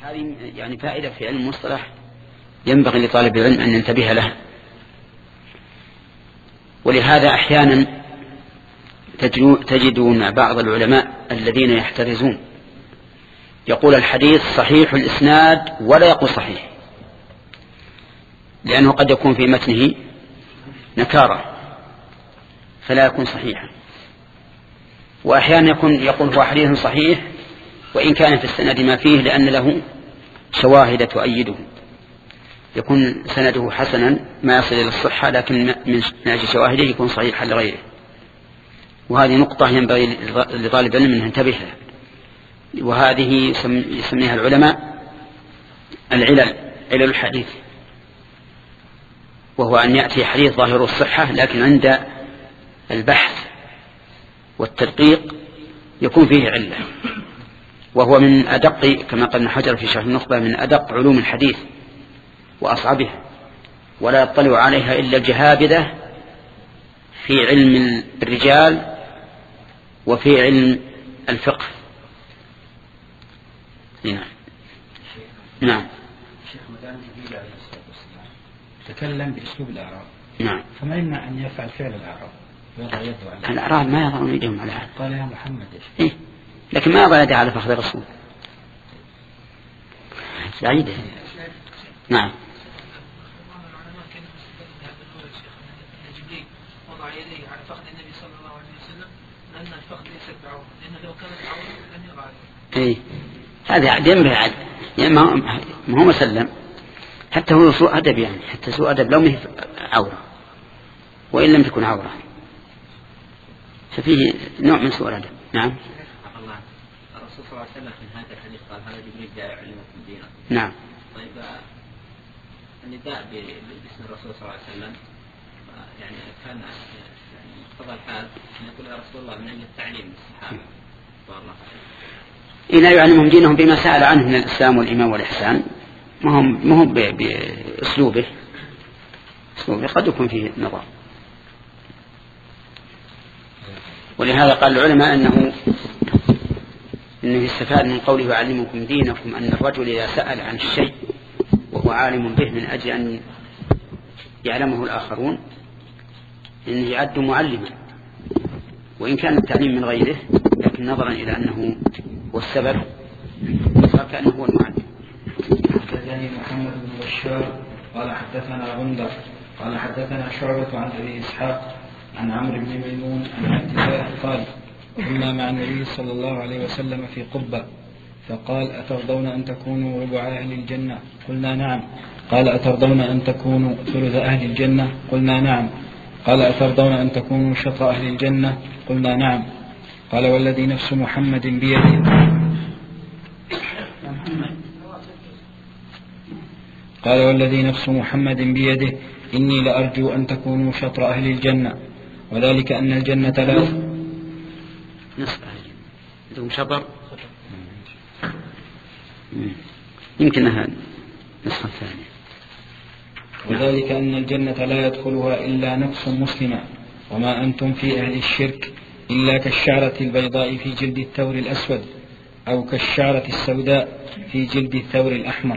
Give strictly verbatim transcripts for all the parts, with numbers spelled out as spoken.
هذه يعني فائدة في علم المصطلح ينبغي لطالب العلم أن ينتبه لها. ولهذا أحيانا تجدون بعض العلماء الذين يحترزون يقول الحديث صحيح الإسناد ولا يقول صحيح، لأنه قد يكون في متنه نكارة فلا يكون صحيحا. وأحيانا يكون يقول هو حديث صحيح وإن كان في السند ما فيه لأن له شواهد تؤيده، يكون سنده حسنا ما يصل إلى الصحة لكن من أجل شواهده يكون صحيحا لغيره. وهذه نقطة ينبغي لطالب العلم أن ينتبه لها، وهذه يسميها العلماء العلل، علل الحديث، وهو أن يأتي حديث ظاهر الصحة لكن عند البحث والتدقيق يكون فيه علة، وهو من أدق كما قال ابن حجر في شرح النخبة من أدق علوم الحديث وأصعبها، ولا يطلع عليها إلا الجهابذة في علم الرجال وفي علم الفقه. نعم نعم. تكلم بأسلوب الأعراب. نعم. فما يمنع أن يفعل فعل الأعراب؟ يضع يده على الأعراب ما يضعون يدهم على أحد. قال يا محمد إيه؟ لكن ما يضع يده على فخذ الرسول. سعيدة. نعم. وضع يديه على فخذ النبي صلى الله عليه وسلم لأن الفخذ ليس بعوض، لأنه لو كانت عوض لم يضع يده. إيه هذا ينبغي عد يعني ما هو مسلم، حتى هو سوء أدب، يعني حتى سوء أدب لو مه عورة وإن لم تكن عورة ففيه نوع من سوء الأدب. نعم. الله الرسول صلى الله عليه وسلم في هذا الحديث قال هذا جبريل جاء يعلمكم دينكم. نعم. طيب النداء باسم الرسول صلى الله عليه وسلم يعني كان يعني مقتضى الحال أن يقول يا رسول الله من أجل التعليم للصحابة والله. إذا يعلمهم دينهم بما سأل عنه من الإسلام والإيمان والإحسان ما هم ما هم بأسلوبه، أسلوبه قد يكون فيه نظر. ولهذا قال العلماء أنه إنه يستفاد من قوله يعلمكم دينكم أن الرجل إذا سأل عن الشيء وهو عالم به من أجل أن يعلمه الآخرون إنه يعد معلما، وإن كان التعليم من غيره لكن نظرا إلى أنه هو السبب فكأنه هو المعلم. حدثني محمد بن بشار قال حدثنا غندر قال حدثنا شعبة عن أبي إسحاق عن عمرو بن ميمون عن عبد الله قال كنا مع النبي صلى الله عليه وسلم في قبة فقال أترضون أن تكونوا ربع أهل الجنة؟ قلنا نعم. قال أترضون أن تكونوا ثلث أهل الجنة؟ قلنا نعم. قال أترضون أن تكونوا شطر أهل الجنة؟ قلنا نعم. قال والذي نفس محمد بيده قال والذي نفس محمد بيده إني لأرجو أن تكونوا شطر أهل الجنة، وذلك أن الجنة لا نصف عندهم شطر يمكن أنها نصف الثاني، وذلك أن الجنة لا يدخلها إلا نفس مسلمة، وما أنتم في أهل الشرك إلا كالشعرة البيضاء في جلد الثور الأسود أو كالشعرة السوداء في جلد الثور الأحمر.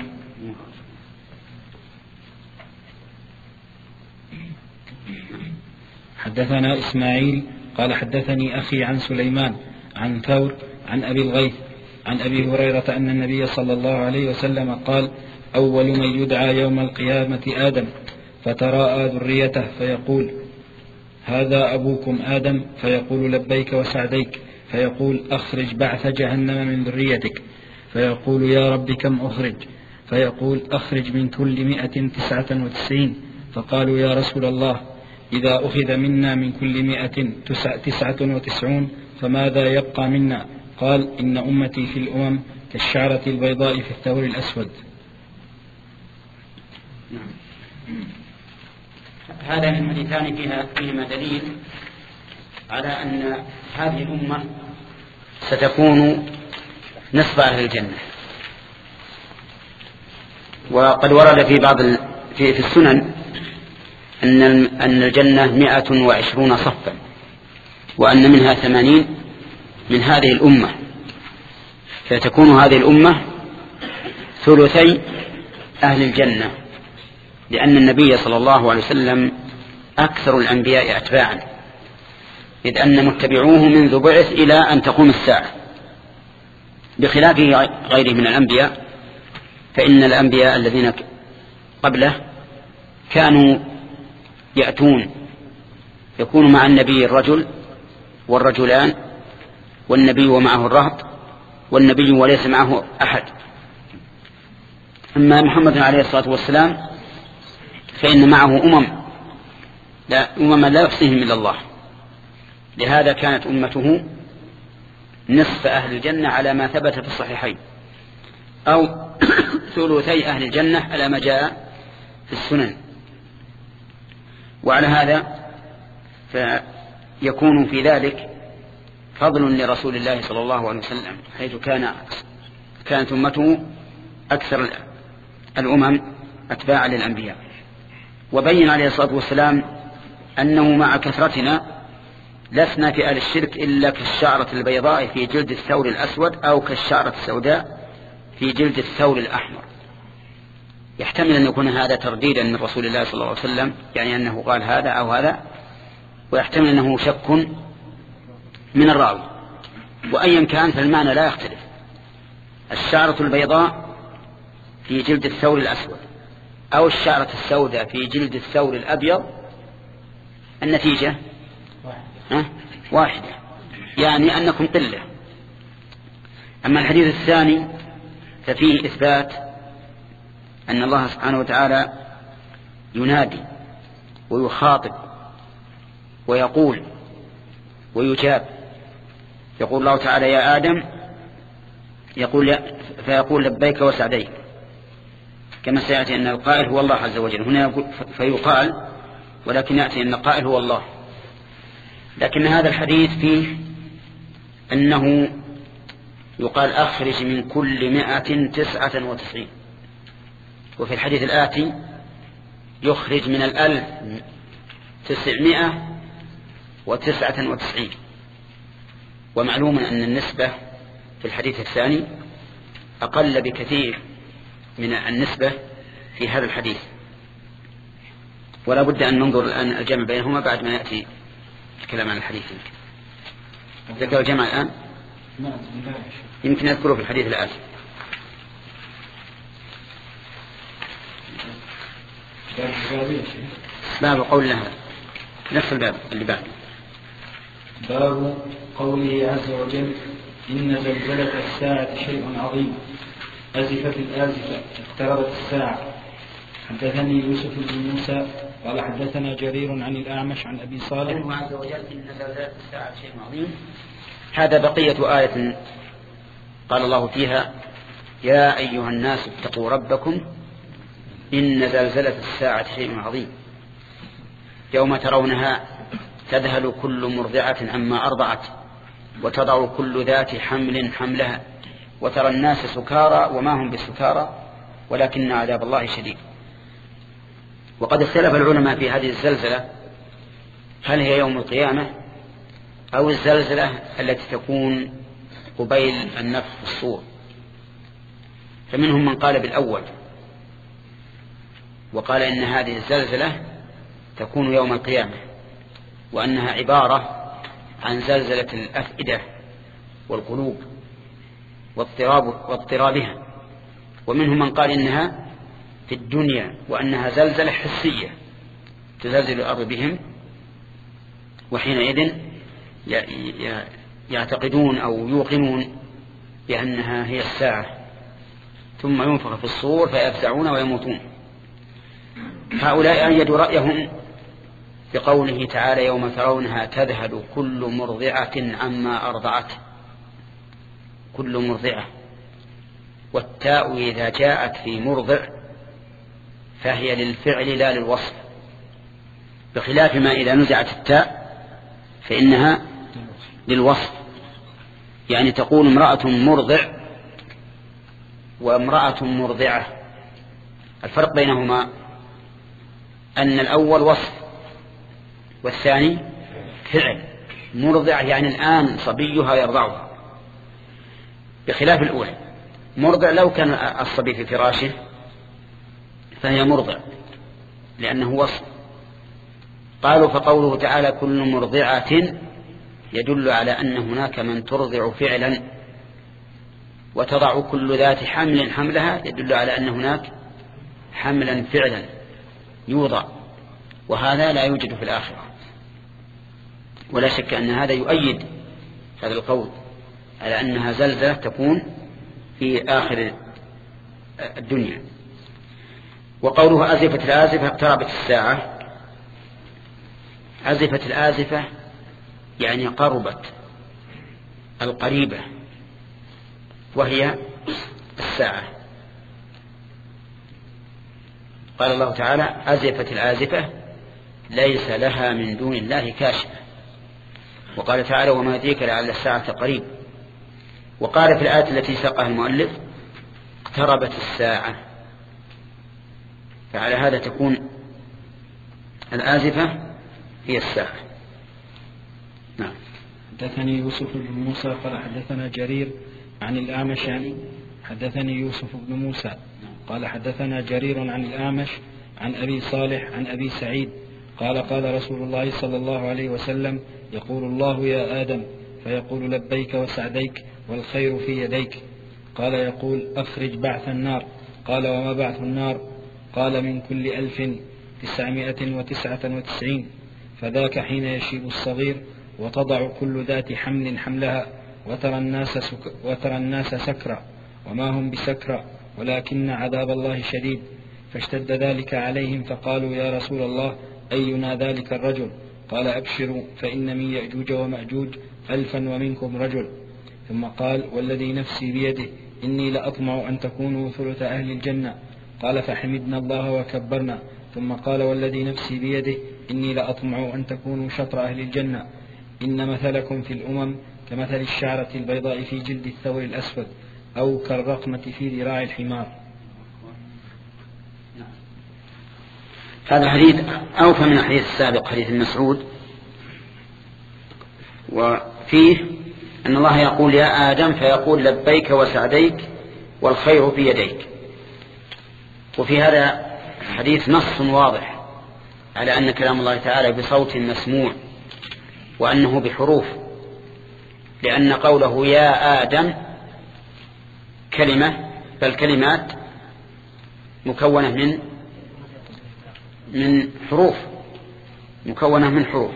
حدثنا إسماعيل قال حدثني أخي عن سليمان عن ثور عن أبي الغيث عن أبي هريرة أن النبي صلى الله عليه وسلم قال أول من يدعى يوم القيامة آدم فتراءى ذريته فيقول هذا أبوكم آدم فيقول لبيك وسعديك فيقول أخرج بعث جهنم من ذريتك فيقول يا رب كم أخرج فيقول أخرج من كل مئة تسعة وتسعين فقالوا يا رسول الله إذا أخذ منا من كل مئة تسعة وتسعون فماذا يبقى منا؟ قال إن أمتي في الأمم كالشعرة البيضاء في الثور الأسود. هذا من حديثان فيها فيهما دليل على أن هذه الأمة ستكون نصف أهل الجنة. وقد ورد في بعض في, في السنن أن أن الجنة مئة وعشرون صفا، وأن منها ثمانين من هذه الأمة، فتكون هذه الأمة ثلثي أهل الجنة، لأن النبي صلى الله عليه وسلم أكثر الأنبياء أتباعا، إذ أن متبعوه منذ بعث إلى أن تقوم الساعة، بخلاف غيره من الأنبياء، فإن الأنبياء الذين قبله كانوا يأتون يكون مع النبي الرجل والرجلان، والنبي ومعه الرهط، والنبي وليس معه أحد. أما محمد عليه الصلاة والسلام فإن معه أمم لا أمم لا يحصيهم إلا الله، لهذا كانت أمته نصف أهل الجنة على ما ثبت في الصحيحين، أو ثلثي أهل الجنة على ما جاء في السنن. وعلى هذا فيكون في ذلك فضل لرسول الله صلى الله عليه وسلم، حيث كان كانت أمته أكثر الأمم أتباعا للأنبياء. وبين عليه الصلاة والسلام أنه مع كثرتنا لسنا في أهل الشرك إلا كالشعرة البيضاء في جلد الثور الأسود، أو كالشعرة السوداء في جلد الثور الأحمر. يحتمل أن يكون هذا ترديدا من رسول الله صلى الله عليه وسلم، يعني أنه قال هذا أو هذا، ويحتمل أنه شك من الراوي. وأيا كان فالمعنى لا يختلف، الشعرة البيضاء في جلد الثور الأسود أو الشعرة السوداء في جلد الثور الأبيض، النتيجة واحدة، يعني أنكم قلة. أما الحديث الثاني ففيه إثبات أن الله سبحانه وتعالى ينادي ويخاطب ويقول ويجاب. يقول الله تعالى يا آدم، يقول فيقول لبيك وسعديك، كما سيأتي أن القائل هو الله عز وجل. هنا يقول فيقال، ولكن يأتي أن القائل هو الله. لكن هذا الحديث فيه أنه يقال أخرج من كل مائة تسعة وتسعين، وفي الحديث الآتي يخرج من الألف تسعمائة وتسعة وتسعين. ومعلوم أن النسبة في الحديث الثاني أقل بكثير من النسبة في هذا الحديث، ولا بد أن ننظر الآن الجمع بينهما بعد ما يأتي الكلام عن الحديث. ذكر الجمع الآن يمكن أذكره في الحديث الآتي. باب قول لها نفس الباب اللي بعد. باب قوله عز وجل إن زلزلة الساعة شيء عظيم أزفت الآزفة اقتربت الساعة. حدثني يوسف بن موسى قال حدثنا جرير عن الأعمش عن أبي صالح. قوله عز وجل إن زلزلة الساعة شيء عظيم، هذا بقية آية قال الله فيها يا أيها الناس اتقوا ربكم إن زلزلة الساعة شيء عظيم يوم ترونها تذهل كل مرضعة عما أرضعت وتضع كل ذات حمل حملها وترى الناس سكارى وما هم بسكارى ولكن عذاب الله شديد. وقد اختلف العلماء في هذه الزلزلة، هل هي يوم القيامة أو الزلزلة التي تكون قبيل النفخ في الصور. فمنهم من قال بالأول وقال إن هذه الزلزلة تكون يوم القيامة، وأنها عبارة عن زلزلة الأفئدة والقلوب واضطراب واضطرابها. ومنهم من قال إنها في الدنيا وأنها زلزلة حسية تزلزل الأرض بهم، وحينئذ يعتقدون أو يوقنون بأنها هي الساعة، ثم ينفخ في الصور فيفزعون ويموتون. هؤلاء أيدوا رأيهم بقوله تعالى يوم ترونها تذهل كل مرضعة عما أرضعت. كل مرضعة، والتاء إذا جاءت في مرضع فهي للفعل لا للوصف، بخلاف ما إذا نزعت التاء فإنها للوصف. يعني تقول امرأة مرضع وامرأة مرضعة، الفرق بينهما أن الأول وصف والثاني فعل. مرضع يعني الآن صبيها يرضعها، بخلاف الأولى. مرضع لو كان الصبي في فراشه فهي مرضع لأنه وصف. قالوا فقوله تعالى كل مرضعة يدل على أن هناك من ترضع فعلا، وتضع كل ذات حمل حملها يدل على أن هناك حملا فعلا يوضع، وهذا لا يوجد في الآخرة. ولا شك أن هذا يؤيد هذا القول على أنها زلزلة تكون في آخر الدنيا. وقوله أزفت الآزفة اقتربت الساعة، أزفت الآزفة يعني قربت القريبة، وهي الساعة. قال الله تعالى أزفت الآزفة ليس لها من دون الله كاشفة. وقال تعالى وما يدريك لعل الساعة قريب. وقال في الآية التي ساقها المؤلف اقتربت الساعة، فعلى هذا تكون الآزفة هي الساعة. نعم. حدثني يوسف بن موسى قال حدثنا جرير عن الأعمش عن حدثني يوسف بن موسى قال حدثنا جرير عن الأعمش عن أبي صالح عن أبي سعيد قال قال رسول الله صلى الله عليه وسلم يقول الله يا آدم فيقول لبيك وسعديك والخير في يديك. قال يقول أخرج بعث النار. قال وما بعث النار؟ قال من كل ألف تسعمائة وتسعة وتسعين. فذاك حين يشيب الصغير وتضع كل ذات حمل حملها وترى الناس, سك وترى الناس سكرى وما هم بسكرى ولكن عذاب الله شديد. فاشتد ذلك عليهم فقالوا يا رسول الله أينا ذلك الرجل؟ قال أبشروا فإن من يأجوج ومأجوج ألفا ومنكم رجل. ثم قال والذي نفسي بيده إني لأطمع أن تكونوا ثلث أهل الجنة. قال فحمدنا الله وكبرنا. ثم قال والذي نفسي بيده إني لأطمع أن تكونوا شطر أهل الجنة. إن مثلكم في الأمم كمثل الشعرة البيضاء في جلد الثور الأسود أو كالرقمة في ذراع الحمار. هذا الحديث أوفى من الحديث السابق حديث مسعود، وفيه أن الله يقول يا آدم فيقول لبيك وسعديك والخير في يديك. وفي هذا الحديث نص واضح على أن كلام الله تعالى بصوت مسموع وأنه بحروف، لأن قوله يا آدم كلمة بل كلمات مكونة من من حروف مكونة من حروف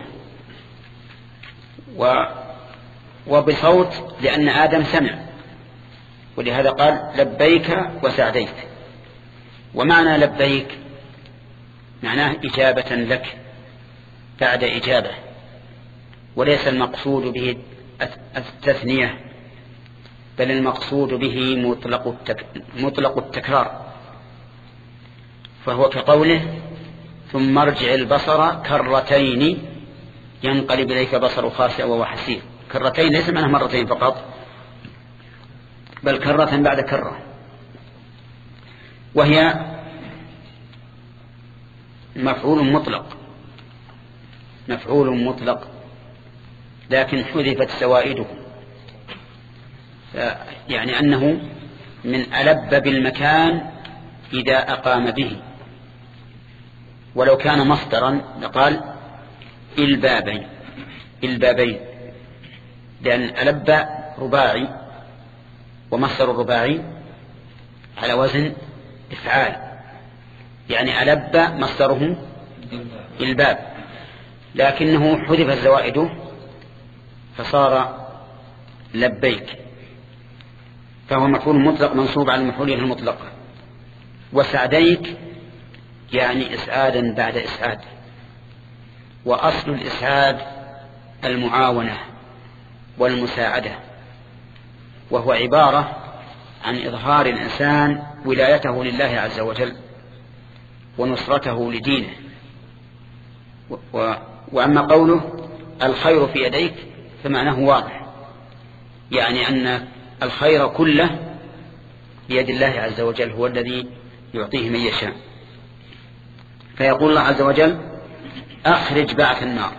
و وبصوت لأن آدم سمع، ولهذا قال لبيك وسعديك. ومعنى لبيك معناه إجابة لك بعد إجابة، وليس المقصود به التثنية، بل المقصود به مطلق, التك... مطلق التكرار. فهو كقوله ثم ارجع البصر كرتين ينقلب إليك بصر خاسئ وهو حسير. كرتين ليس معناه مرتين فقط، بل كرة بعد كرة، وهي مفعول مطلق مفعول مطلق لكن حذفت سوائده، يعني أنه من ألب بالمكان إذا أقام به. ولو كان مصدرا لقال البابين البابين لأن ألب رباعي، ومصدر الرباعي على وزن إفعال، يعني ألب مصدره الباب، لكنه حذف زوائده فصار لبيك، فهو مفعول مطلق منصوب على المفعولين المطلقة. وسعديك يعني إسعادا بعد إسعاد، وأصل الإسعاد المعاونة والمساعدة، وهو عبارة عن إظهار الإنسان ولايته لله عز وجل ونصرته لدينه. و... وأما قوله الخير في يديك فمعناه واضح، يعني أن الخير كله بيد الله عز وجل، هو الذي يعطيه من يشاء. فيقول الله عز وجل أخرج بعث النار.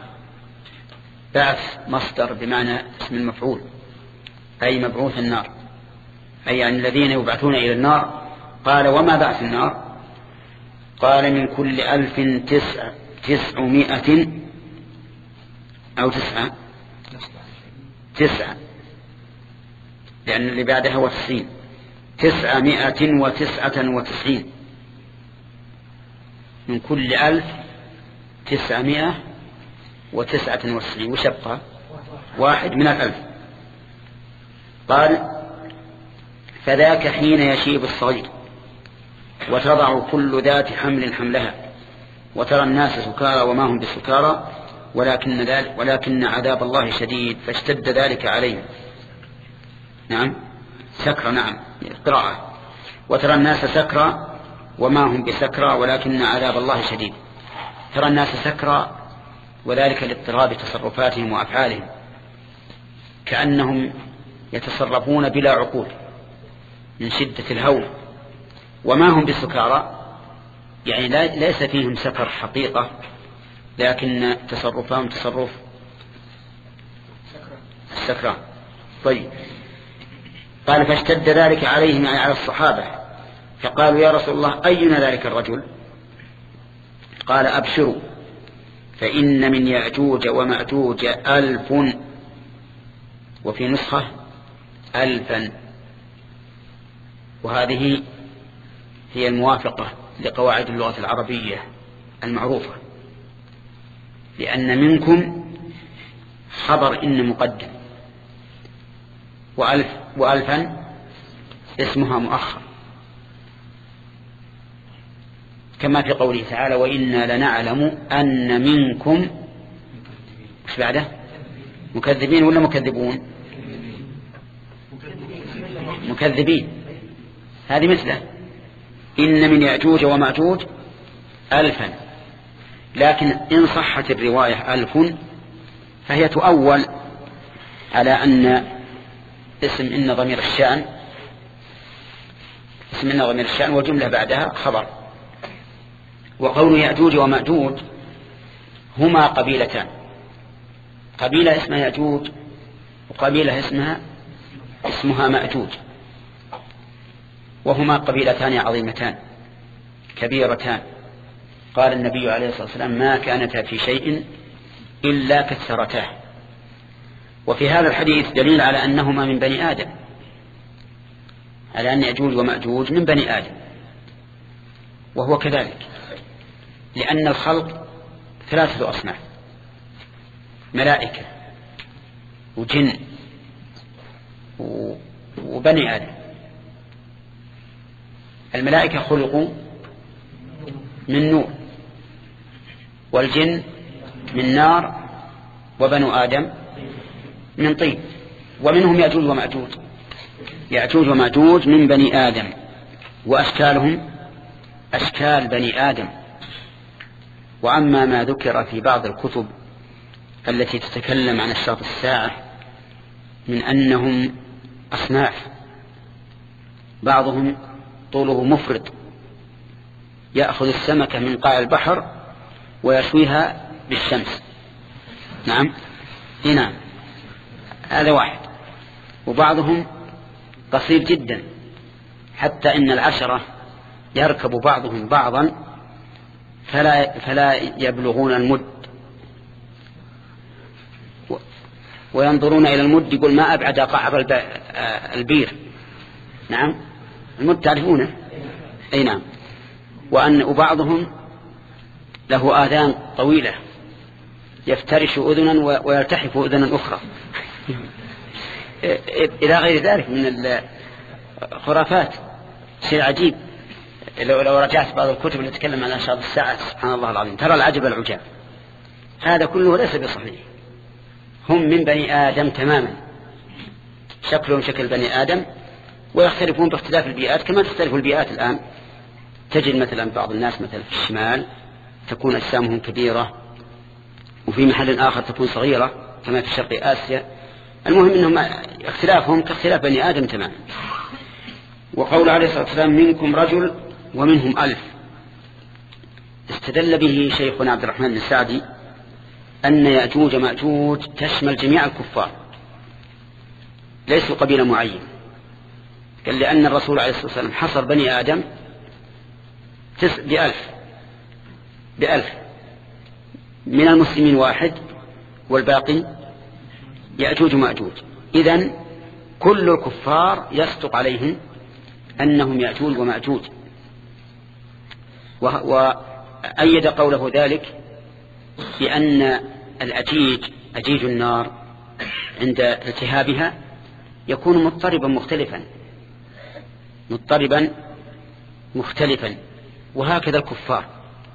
بعث مصدر بمعنى اسم المفعول، أي مبعوث النار. أي يعني الذين يبعثون إلى النار. قال وما بعث النار؟ قال من كل ألف تسع تسعمائة أو تسعة تسعة، لأن اللي بعدها هو تسعين، تسعمائة وتسعة وتسعين. من كل ألف تسعمائة وتسعة وتسعين، وش يبقى؟ واحد من الألف. قال فذاك حين يشيب الصغير وتضع كل ذات حمل حملها وترى الناس سكارى وما هم بسكارى ولكن, ذلك ولكن عذاب الله شديد فاشتد ذلك عليهم. نعم سكرى، نعم قراءة. وترى الناس سكرى وما هم بسكرى ولكن عذاب الله شديد. ترى الناس سكرى وذلك لاضطراب تصرفاتهم وأفعالهم، كأنهم يتصرفون بلا عقول من شدة الهول. وما هم بسكارى يعني ليس فيهم سكر حقيقة، لكن تصرفهم تصرف السكران. طيب قال فاشتد ذلك عليهم يعني على الصحابة، فقالوا يا رسول الله أينا ذلك الرجل؟ قال أبشروا فإن من يأجوج ومأجوج ألف، وفي نسخة ألفا، وهذه هي الموافقة لقواعد اللغة العربية المعروفة، لأن منكم خبر إن مقدم، وألف وألفا اسمها مؤخر، كما في قوله تعالى وإنا لنعلم أن منكم مش بعده مكذبين ولا مكذبون؟ مكذبين. هذه مثله إن من يأجوج ومأجوج ألفا، لكن إن صحت الرواية ألف فهي تؤول على أن اسم إن ضمير الشأن اسم إن ضمير الشأن وجملة بعدها خبر. وقول يأجوج ومأجوج هما قبيلتان، قبيلة اسمها يأجوج وقبيلة اسمها اسمها مأجوج، وهما قبيلتان عظيمتان كبيرتان. قال النبي عليه الصلاة والسلام ما كانتا في شيء إلا كثرتاه. وفي هذا الحديث دليل على أنهما من بني آدم، على أن يأجوج ومأجوج من بني آدم، وهو كذلك، لأن الخلق ثلاثة أصناف: ملائكة وجن وبني آدم. الملائكة خلقوا من نور، والجن من نار، وبنو آدم من طين. ومنهم يأجوج ومأجوج، يأجوج ومأجوج من بني آدم، وأشكالهم أشكال بني آدم. وأما ما ذكر في بعض الكتب التي تتكلم عن أشراط الساعة من أنهم أصناف، بعضهم طوله مفرد يأخذ السمكة من قاع البحر ويشويها بالشمس. نعم هنا هذا واحد. وبعضهم قصير جدا حتى إن العشرة يركب بعضهم بعضا فلا, فلا يبلغون المد، وينظرون إلى المد يقول ما أبعد قعر البير. نعم المد تعرفونه؟ أي نعم. وأن وبعضهم له آذان طويلة يفترش أذنا ويلتحف أذنا أخرى إلى غير ذلك من الخرافات. شيء عجيب. لو, لو رجعت بعض الكتب اللي تتكلم عن أشراط الساعة سبحان الله العظيم ترى العجب العجاب. هذا كله ليس بصحيح. هم من بني آدم تماما، شكلهم شكل بني آدم، ويختلفون باختلاف البيئات كما تختلف البيئات الآن. تجد مثلا بعض الناس مثلا في الشمال تكون أجسامهم كبيرة، وفي محل آخر تكون صغيرة كما في شرق آسيا. المهم أنهم اختلافهم كاختلاف بني آدم تماما. وقول عليه الصلاة والسلام منكم رجل ومنهم ألف، استدل به شيخنا عبد الرحمن بن سعدي أن يأجوج مأجوج تشمل جميع الكفار، ليسوا قبيلة معين، قال لأن الرسول عليه الصلاة والسلام حصر بني آدم بألف بألف من المسلمين واحد والباقي يأجوج ومأجوج. إذن كل الكفار يصدق عليهم أنهم يأجوج ومأجوج. وأيد قوله ذلك بأن الأجيج أجيج النار عند التهابها يكون مضطربا مختلفا مضطربا مختلفا وهكذا الكفار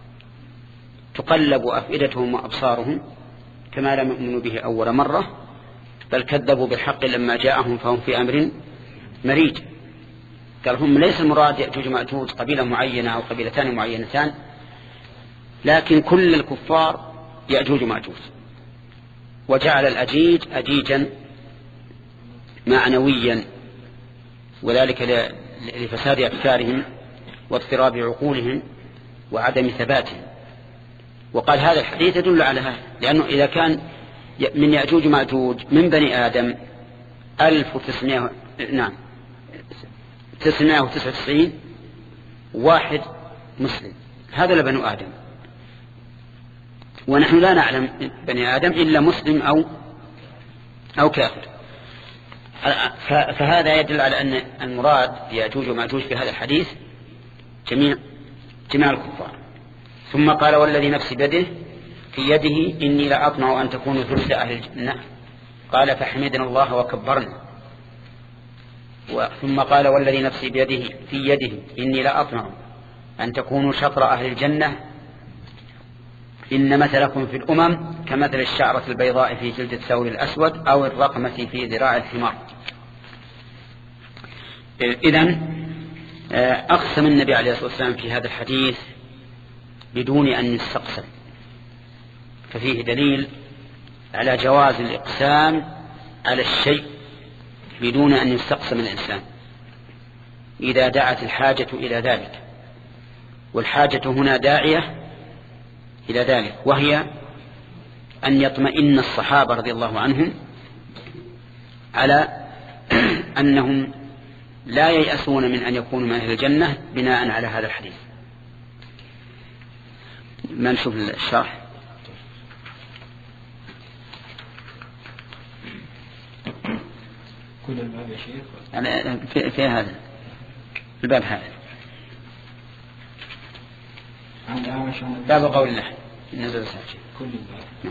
تقلب أفئدتهم وأبصارهم كما لم يؤمنوا به أول مرة، بل كذبوا بالحق لما جاءهم فهم في أمر مريج. قال هم ليس المراد يأجوج مأجوج قبيلة معينة أو قبيلتان معينتان، لكن كل الكفار يأجوج مأجوج. وجعل الأجيج أجيجا معنويا، وذلك لفساد أفكارهم واضطراب عقولهم وعدم ثباتهم. وقال هذا الحديث يدل على هذا، لأنه إذا كان من يأجوج مأجوج من بني آدم ألف وتسعمائة نعم تسعمائة وتسعة وتسعين واحد مسلم، هذا لبنو آدم، ونحن لا نعلم بني آدم إلا مسلم أو أو كافر. فهذا يدل على أن المراد يأجوج ومأجوج في هذا الحديث جميع جميع الكفار. ثم قال والذي نفسي بيده في يده إني لأطمع أن تكونوا ثلث أهل الجنة، قال فحمدنا الله وكبرنا. ثم قال والذي نفسي بيده في يده إني لأطمع أن تكونوا شطر أهل الجنة، إن مثلكم في الأمم كمثل الشعرة البيضاء في جلد الثور الأسود أو الرقمة في ذراع الحمار. إذن أقسم النبي عليه الصلاة والسلام في هذا الحديث بدون أن يستقسم، ففيه دليل على جواز الإقسام على الشيء بدون أن يستقسم الإنسان إذا دعت الحاجة إلى ذلك. والحاجة هنا داعية إلى ذلك، وهي أن يطمئن الصحابة رضي الله عنهم على أنهم لا ييأسون من أن يكونوا من أهل الجنة بناء على هذا الحديث. ما نشوف الشرح. كل الباب يا شيخ أنا في, في هذا الباب هذا باب قول الله نزل ساجد كل الباب.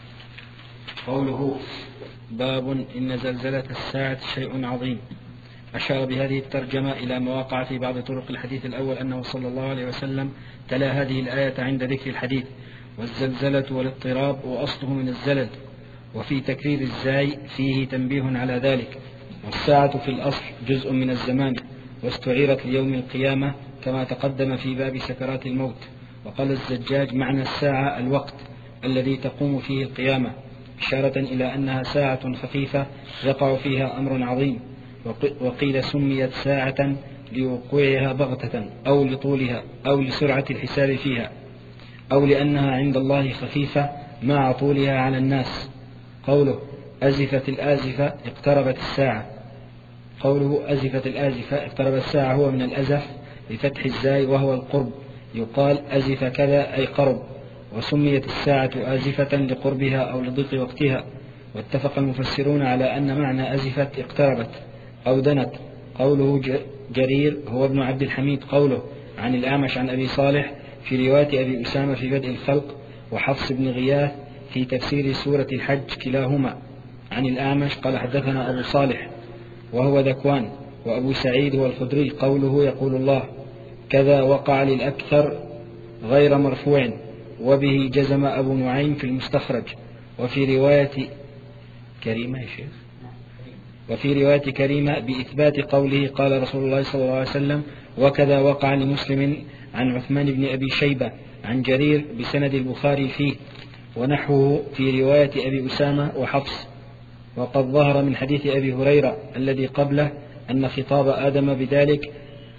قوله باب إن زلزلة الساعة شيء عظيم. أشار بهذه الترجمة إلى ما وقع في بعض طرق الحديث الأول أنه صلى الله عليه وسلم تلا هذه الآية عند ذكر الحديث، والزلزلة والاضطراب وأصله من الزلل، وفي تكرير الزاي فيه تنبيه على ذلك. والساعة في الأصل جزء من الزمان، واستعيرت ليوم القيامة كما تقدم في باب سكرات الموت. وقال الزجاج معنى الساعة الوقت الذي تقوم فيه القيامة، إشارة إلى أنها ساعة خفيفة يقع فيها أمر عظيم. وقيل سميت ساعة لوقوعها بغتة أو لطولها أو لسرعة الحساب فيها، أو لأنها عند الله خفيفة مع طولها على الناس. قوله أزفت الآزفة اقتربت الساعة. قوله أزفت الآزفة اقتربت الساعة هو من الأزف بفتح الزاي وهو القرب، يقال أزف كذا أي قرب. وسميت الساعة آزفة لقربها أو لضيق وقتها. واتفق المفسرون على أن معنى أزفت اقتربت أو دنت. قوله جرير هو ابن عبد الحميد قوله عن الأعمش عن أبي صالح في رواية أبي أسامة في بدء الخلق، وحفص بن غياث في تفسير سورة الحج كلاهما عن الأعمش قال حدثنا أبو صالح وهو ذكوان. وأبو سعيد هو الخدري قوله يقول الله كذا وقع للأكثر غير مرفوع، وبه جزم أبو نعيم في المستخرج. وفي رواية كريمة يا شيخ وفي رواية كريمة بإثبات قوله قال رسول الله صلى الله عليه وسلم وكذا وقع لمسلم عن عثمان بن أبي شيبة عن جرير بسند البخاري فيه، ونحوه في رواية أبي أسامة وحفص. وقد ظهر من حديث أبي هريرة الذي قبله أن خطاب آدم بذلك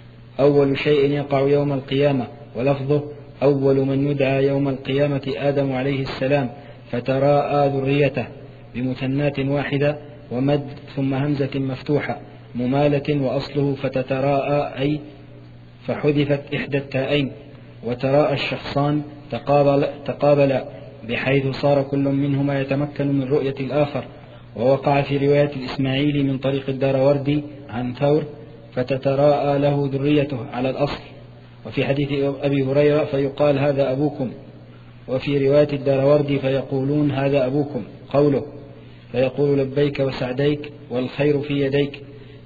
أول شيء يقع يوم القيامة، ولفظه أول من يدعى يوم القيامة آدم عليه السلام فتراءى ذريته بمثنات واحدة ومد ثم همزة مفتوحة ممالة وأصله فتتراءى أي فحذفت إحدى التائين، وتراءى الشخصان تقابل, تقابل بحيث صار كل منهما يتمكن من رؤية الآخر. ووقع في رواية الإسماعيلي من طريق الداروردي عن ثور فتتراءى له ذريته على الأصل. وفي حديث أبي هريرة فيقال هذا أبوكم، وفي رواية الداروردي فيقولون هذا أبوكم. قوله فيقول لبيك وسعديك والخير في يديك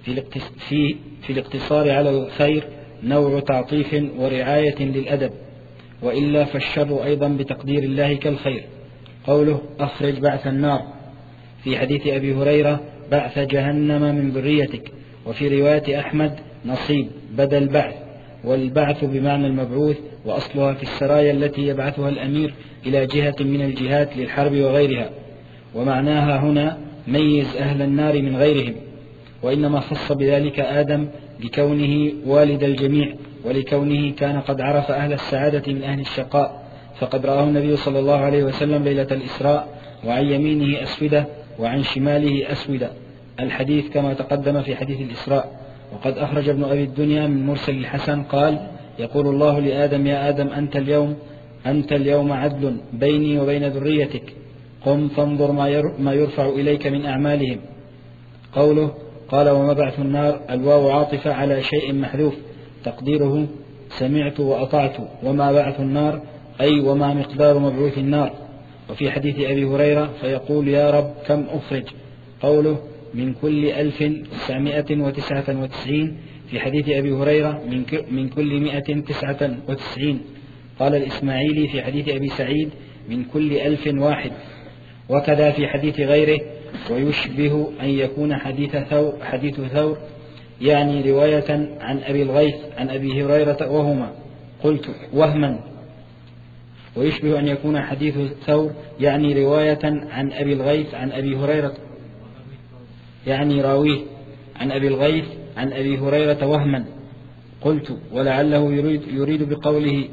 في, في الاقتصار على الخير نوع تعطيف ورعاية للأدب، وإلا فالشر أيضا بتقدير الله كالخير. قوله أخرج بعث النار في حديث أبي هريرة بعث جهنم من ذريتك. وفي رواية أحمد نصيب بدل بعث، والبعث بمعنى المبعوث، وأصلها في السرايا التي يبعثها الأمير إلى جهة من الجهات للحرب وغيرها. ومعناها هنا ميز أهل النار من غيرهم، وإنما خص بذلك آدم لكونه والد الجميع، ولكونه كان قد عرف أهل السعادة من أهل الشقاء، فقد رآه النبي صلى الله عليه وسلم ليلة الإسراء، وعن يمينه أسودة وعن شماله أسودة، الحديث كما تقدم في حديث الإسراء. وقد أخرج ابن أبي الدنيا من مرسل الحسن قال يقول الله لآدم يا آدم أنت اليوم أنت اليوم عدل بيني وبين ذريتك، قم فانظر ما يرفع إليك من أعمالهم. قوله قال وما بعث النار الواو عاطفة على شيء محذوف تقديره سمعت وأطعت، وما بعث النار أي وما مقدار مبعوث النار. وفي حديث أبي هريرة فيقول يا رب كم أخرج. قوله من كل ألف تسعمائة وتسعة وتسعين في حديث أبي هريرة من كل مائة تسعة وتسعين. قال الإسماعيلي في حديث أبي سعيد من كل ألف واحد. وكذا في حديث غيره ويشبه أن يكون حديث ثور, حديث ثور يعني رواية عن أبي الغيث عن أبي هريرة وهما قلت وهما، ويشبه أن يكون حديث ثور يعني رواية عن أبي الغيث عن أبي هريرة يعني راويه عن أبي الغيث عن أبي هريرة وهما قلت، ولعله يريد, يريد بقوله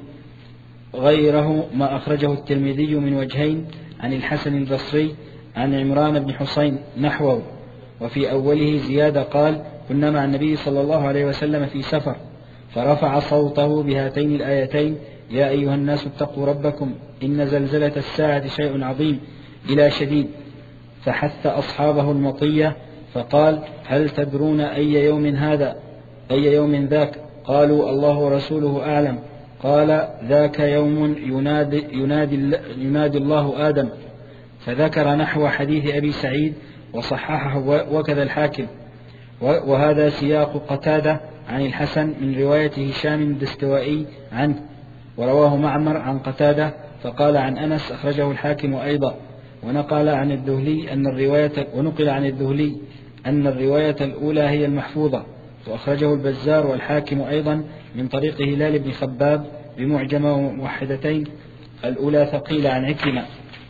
غيره ما أخرجه الترمذي من وجهين عن الحسن البصري عن عمران بن حسين نحوه. وفي أوله زيادة قال كنا مع النبي صلى الله عليه وسلم في سفر فرفع صوته بهاتين الآيتين يا أيها الناس اتقوا ربكم إن زلزلة الساعة شيء عظيم إلى شديد، فحث أصحابه المطية فقال هل تدرون أي يوم هذا أي يوم ذاك؟ قالوا الله ورسوله أعلم. قال ذاك يوم ينادي, ينادي, ينادي الله آدم، فذكر نحو حديث أبي سعيد وصححه وكذا الحاكم. وهذا سياق قتادة عن الحسن من رواية هشام الدستوائي عنه، ورواه معمر عن قتادة فقال عن أنس أخرجه الحاكم أيضا. ونقل عن الذهلي أن الرواية ونقل عن الذهلي أن الرواية الأولى هي المحفوظة، وأخرجه البزار والحاكم أيضا من طريق هلال بن خباب بمعجمة موحدتين، الأولى ثقيلة عن عكرمة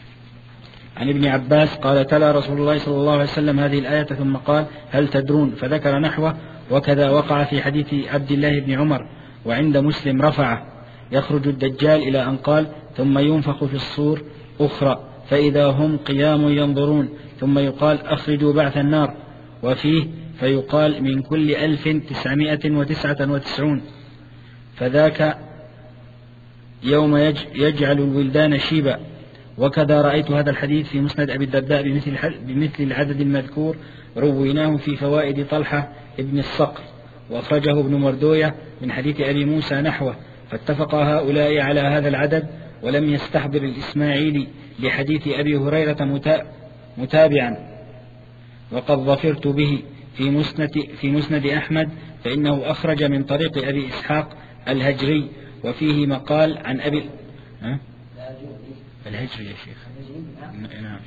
عن ابن عباس قال تلا رسول الله صلى الله عليه وسلم هذه الآية ثم قال هل تدرون فذكر نحوه. وكذا وقع في حديث عبد الله بن عمر وعند مسلم رفعه يخرج الدجال إلى أن قال ثم ينفخ في الصور أخرى فإذا هم قيام ينظرون ثم يقال أخرجوا بعث النار، وفيه فيقال من كل ألف تسعمائة وتسعة وتسعون، فذاك يوم يجعل الولدان شيبا. وكذا رأيت هذا الحديث في مسند أبي الدرداء بمثل, بمثل العدد المذكور رويناه في فوائد طلحة ابن الصقر، وأخرجه ابن مردوية من حديث أبي موسى نحوه، فاتفق هؤلاء على هذا العدد ولم يستحضر الإسماعيلي لحديث أبي هريرة متابعا. وقد ظفرت به في مسند, في مسند أحمد فإنه أخرج من طريق أبي إسحاق الهجري وفيه مقال عن أبي أه؟ الهجري يا شيخ نعم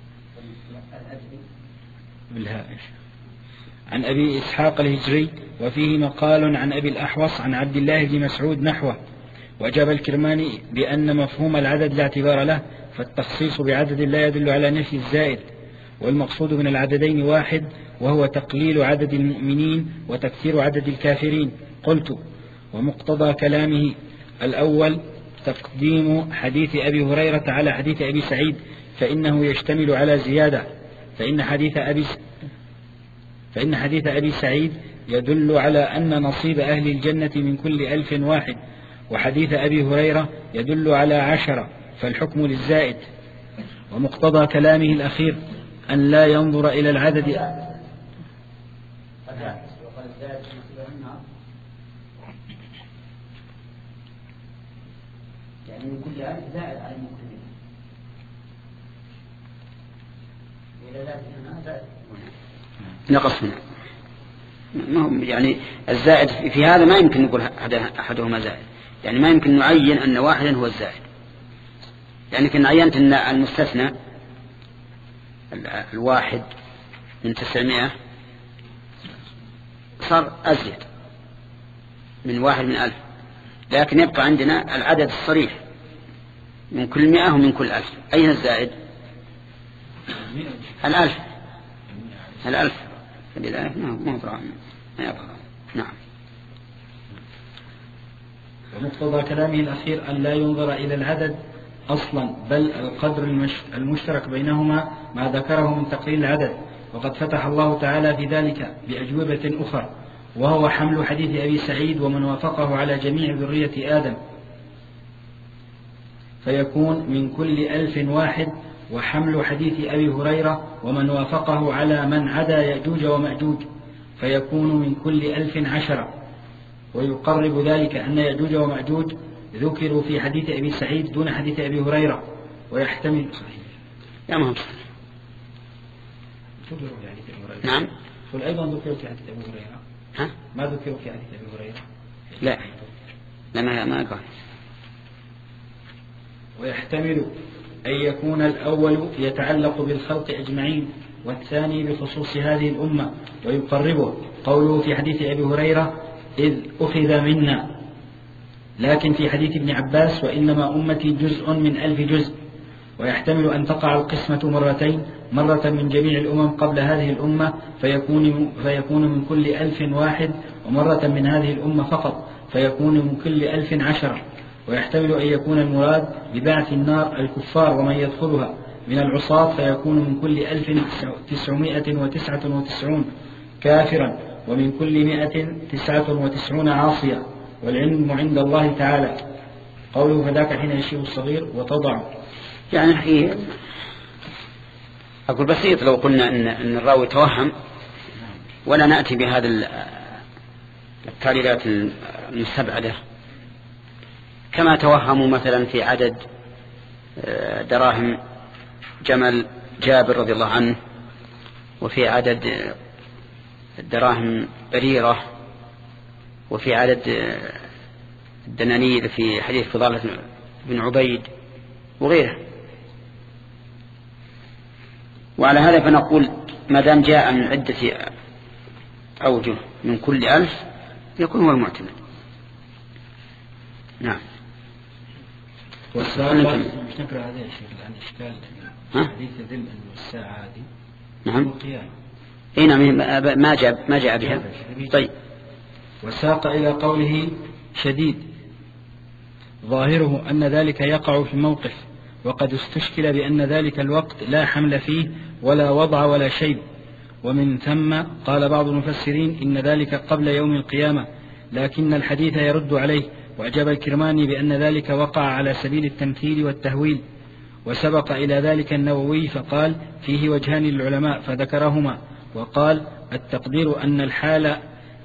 بالهاء عن أبي إسحاق الهجري وفيه مقال عن أبي الأحوص عن عبد الله بن مسعود نحوه. وأجاب الكرماني بأن مفهوم العدد لا اعتبار له، فالتخصيص بعدد لا يدل على نفي الزائد، والمقصود من العددين واحد وهو تقليل عدد المؤمنين وتكثير عدد الكافرين. قلت ومقتضى كلامه الأول تقديم حديث أبي هريرة على حديث أبي سعيد، فإنه يشتمل على زيادة، فإن حديث أبي فإن حديث أبي سعيد يدل على أن نصيب أهل الجنة من كل ألف واحد، وحديث أبي هريرة يدل على عشرة، فالحكم للزائد. ومقتضى كلامه الأخير أن لا ينظر إلى العدد. يعني من كل ألف زائد على المكتمل، إذا زاد هنا زائد نقص هنا. يعني الزائد في هذا ما يمكن نقول أحدهما زائد، يعني ما يمكن نعين أن واحدا هو الزائد، يعني كنا عينت أن المستثنى الواحد من تسعمائة صار أزيد من واحد من ألف، لكن يبقى عندنا العدد الصريح من كل مئة ومن كل ألف. أين الزائد؟ الألف. الألف فبالألف ما يبقى ما يبقى نعم. ومقتضى كلامه الأخير أن لا ينظر إلى العدد أصلا، بل القدر المشترك بينهما ما ذكره من تقليل العدد، وقد فتح الله تعالى في ذلك بأجوبة أخرى، وهو حمل حديث أبي سعيد ومن وافقه على جميع ذرية آدم، فيكون من كل ألف واحد، وحمل حديث أبي هريرة ومن وافقه على من عدا يأجوج ومأجوج، فيكون من كل ألف عشرة. ويقرب ذلك أن يأجوج ومأجوج ذكروا في حديث أبي سعيد دون حديث أبي هريرة، ويحتمل يا مهم نعم. قل أيضا ذكروا في حديث أبي هريرة. ها؟ ما ذكروا في حديث أبي هريرة؟ لا لا ما ما قال. ويحتمل أن يكون الأول يتعلق بالخلق أجمعين، والثاني بخصوص هذه الأمة، ويقربه قوله في حديث أبي هريرة إذ أخذ منا، لكن في حديث ابن عباس وإنما أمتي جزء من ألف جزء. ويحتمل أن تقع القسمة مرتين، مرة من جميع الأمم قبل هذه الأمة فيكون, فيكون من كل ألف واحد، ومرة من هذه الأمة فقط فيكون من كل ألف عشرة. ويحتمل أن يكون المراد ببعث النار الكفار ومن يدخلها من العصاة، فيكون من كل ألف تسعمائة وتسعة وتسعون كافرا، ومن كل مائة تسعة وتسعون عاصية، والعلم عند الله تعالى. قوله فذاك حين يشيب الصغير وتضع، يعني حين أقول بسيط لو قلنا إن, إن الراوي توهم ولا نأتي بهذا التعليلات المستبعدة، كما توهموا مثلا في عدد دراهم جمل جابر رضي الله عنه، وفي عدد دراهم بريرة، وفي عدد الدنانير في حديث فضالة بن عبيد وغيره. وعلى هذا فنقول ما دام جاء من عدة أوجه من كل ألف يكون هو المعتمد. نعم. والسؤال مش نقرأ هذا يا شيخ الآن إشكال حديث ذل أن الساعة هذه نعم اي نعم ما جاء ما جاء بها. طيب. وساق إلى قوله شديد، ظاهره أن ذلك يقع في الموقف، وقد استشكل بأن ذلك الوقت لا حمل فيه ولا وضع ولا شيء، ومن ثم قال بعض المفسرين إن ذلك قبل يوم القيامة، لكن الحديث يرد عليه. وأجاب الكرماني بأن ذلك وقع على سبيل التمثيل والتهويل. وسبق إلى ذلك النووي فقال فيه وجهان للعلماء فذكرهما، وقال التقدير أن الحال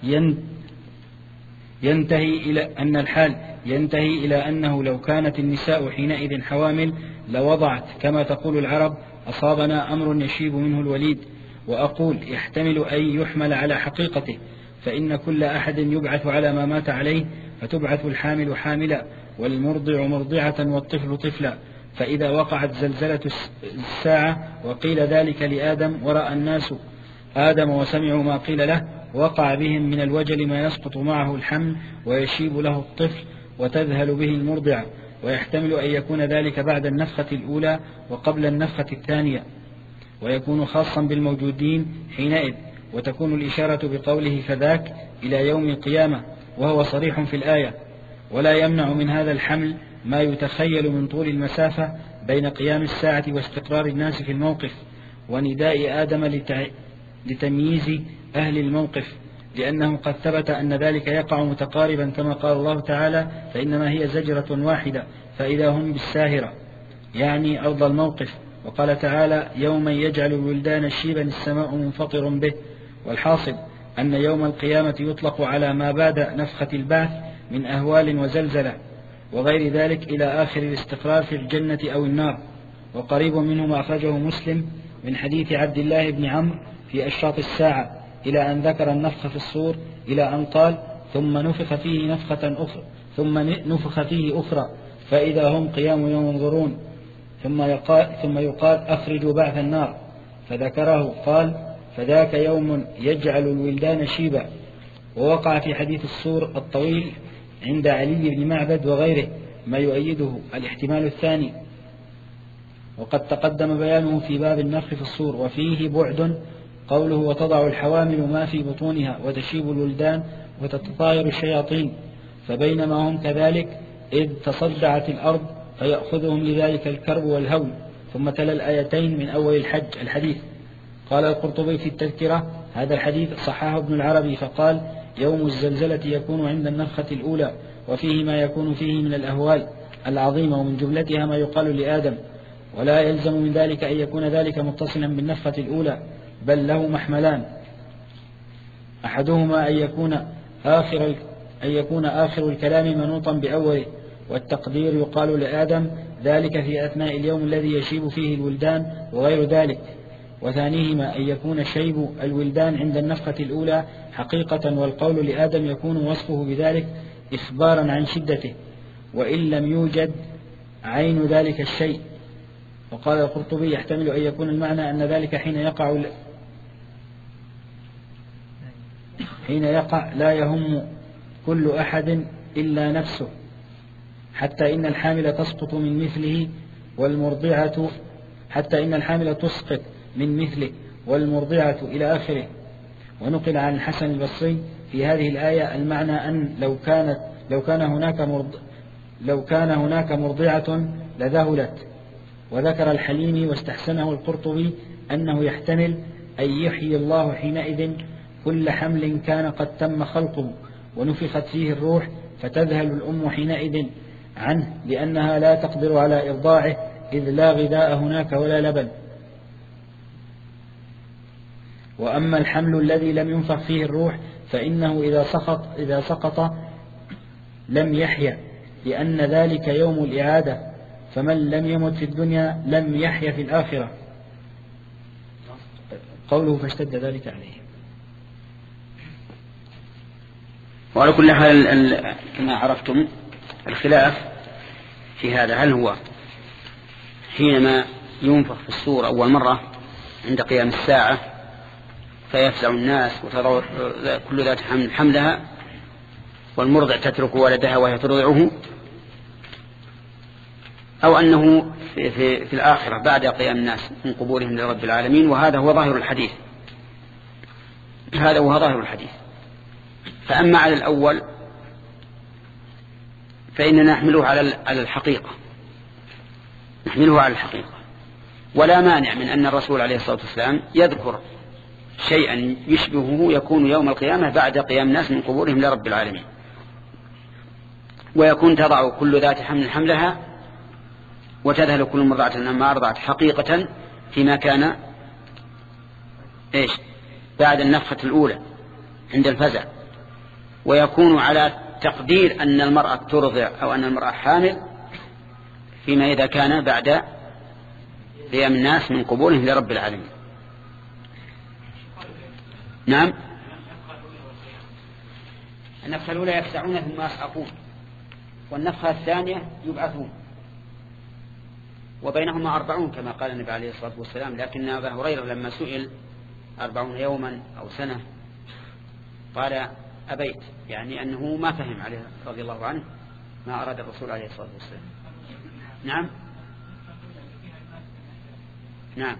ينتهي إلى أن الحال ينتهي إلى أنه لو كانت النساء حينئذ حوامل لوضعت، كما تقول العرب أصابنا أمر يشيب منه الوليد. وأقول يحتمل أن يحمل على حقيقته، فإن كل أحد يبعث على ما مات عليه، فتبعث الحامل حاملا والمرضع مرضعة والطفل طفلا. فإذا وقعت زلزلة الساعة وقيل ذلك لآدم ورأى الناس آدم وسمعوا ما قيل له، وقع بهم من الوجل ما يسقط معه الحمل ويشيب له الطفل وتذهل به المرضعة. ويحتمل أن يكون ذلك بعد النفخة الأولى وقبل النفخة الثانية، ويكون خاصا بالموجودين حينئذ، وتكون الإشارة بقوله فذاك إلى يوم القيامة، وهو صريح في الآية. ولا يمنع من هذا الحمل ما يتخيل من طول المسافة بين قيام الساعة واستقرار الناس في الموقف، ونداء آدم لتمييز أهل الموقف، لأنه قد ثبت أن ذلك يقع متقاربا كما قال الله تعالى: فإنما هي زجرة واحدة فإذا هم بالساهرة، يعني أرض الموقف. وقال تعالى: يوم يجعل الولدان شيبا السماء منفطر به. والحاصل أن يوم القيامة يطلق على ما بعد نفخة البعث من أهوال وزلزلة وغير ذلك إلى آخر الاستقرار في الجنة أو النار. وقريب منه ما أخرجه مسلم من حديث عبد الله بن عمرو في أشراط الساعة إلى أن ذكر النفخ في الصور إلى أن قال: ثم نفخ فيه نفخة أخرى ثم نفخ فيه أخرى فإذا هم قيام ينظرون، ثم يقال, ثم يقال: أخرجوا بعث النار، فذكره قال: فذاك يوم يجعل الولدان شيبا. ووقع في حديث الصور الطويل عند علي بن معبد وغيره ما يؤيده الاحتمال الثاني، وقد تقدم بيانه في باب النفخ في الصور. وفيه بعد قوله: وتضع الحوامل ما في بطونها وتشيب الولدان وتتطاير الشياطين، فبينما هم كذلك إذ تصدعت الأرض فيأخذهم لذلك الكرب والهول. ثم تلا الآيتين من أول الحج الحديث. قال القرطبي في التذكرة: هذا الحديث صححه ابن العربي فقال: يوم الزلزلة يكون عند النفخة الأولى، وفيه ما يكون فيه من الأهوال العظيمة، ومن جملتها ما يقال لآدم، ولا يلزم من ذلك أن يكون ذلك متصلا بالنفخة الأولى، بل له محملان: أحدهما أن يكون آخر أن يكون آخر الكلام منوطا بأوله، والتقدير يقال لآدم ذلك في أثناء اليوم الذي يشيب فيه الولدان وغير ذلك. وثانيهما أن يكون شيب الولدان عند النفخة الأولى حقيقة، والقول لآدم يكون وصفه بذلك إخبارا عن شدته، وإن لم يوجد عين ذلك الشيء. وقال القرطبي: يحتمل أن يكون المعنى أن ذلك حين يقع حين يقع لا يهم كل أحد إلا نفسه، حتى إن الحامل تسقط من مثله والمرضعة حتى إن الحامل تسقط من مثله والمرضعة إلى آخره. ونقل عن الحسن البصري في هذه الآية المعنى أن لو كانت لو كان هناك مرض لو كان هناك مرضعة لذهلت. وذكر الحليمي واستحسنه القرطبي أنه يحتمل أن يحيي الله حينئذ كل حمل كان قد تم خلقه ونفخت فيه الروح، فتذهل الأم حينئذ عنه لأنها لا تقدر على إرضاعه، إذ لا غذاء هناك ولا لبن. وأما الحمل الذي لم ينفخ فيه الروح فإنه إذا سقط, إذا سقط لم يحيا، لأن ذلك يوم الإعادة، فمن لم يمت في الدنيا لم يحيا في الآخرة. قوله: فاشتد ذلك عليه. وعلى كل حال كما عرفتم الخلاف في هذا، هل هو حينما ينفخ في الصور أول مرة عند قيام الساعة فيفزع الناس وتضع كل ذات حمل حملها والمرضع تترك ولدها وهي ترضعه، أو أنه في, في, في الآخرة بعد قيام الناس من قبورهم لرب العالمين. وهذا هو ظاهر الحديث هذا هو ظاهر الحديث. فأما على الأول فإننا نحمله على الحقيقة نحمله على الحقيقة ولا مانع من أن الرسول عليه الصلاة والسلام يذكر شيئا يشبهه يكون يوم القيامة بعد قيام الناس من قبورهم لرب العالمين، ويكون تضع كل ذات حمل حملها وتذهل كل مرضعة ما أرضعت حقيقة فيما كان إيش بعد النفخة الأولى عند الفزع، ويكون على تقدير أن المرأة ترضع أو أن المرأة حامل فيما إذا كان بعد قيام الناس من قبورهم لرب العالمين. نعم، النفخة الأولى يفزعون ثم يصعقون، والنفخة الثانية يبعثون، وبينهما أربعون كما قال النبي عليه الصلاة والسلام. لكن أبا هريرة لما سئل أربعون يوما أو سنة قال أبيت، يعني أنه ما فهم عليه رضي الله عنه ما أراد الرسول عليه الصلاة والسلام. نعم نعم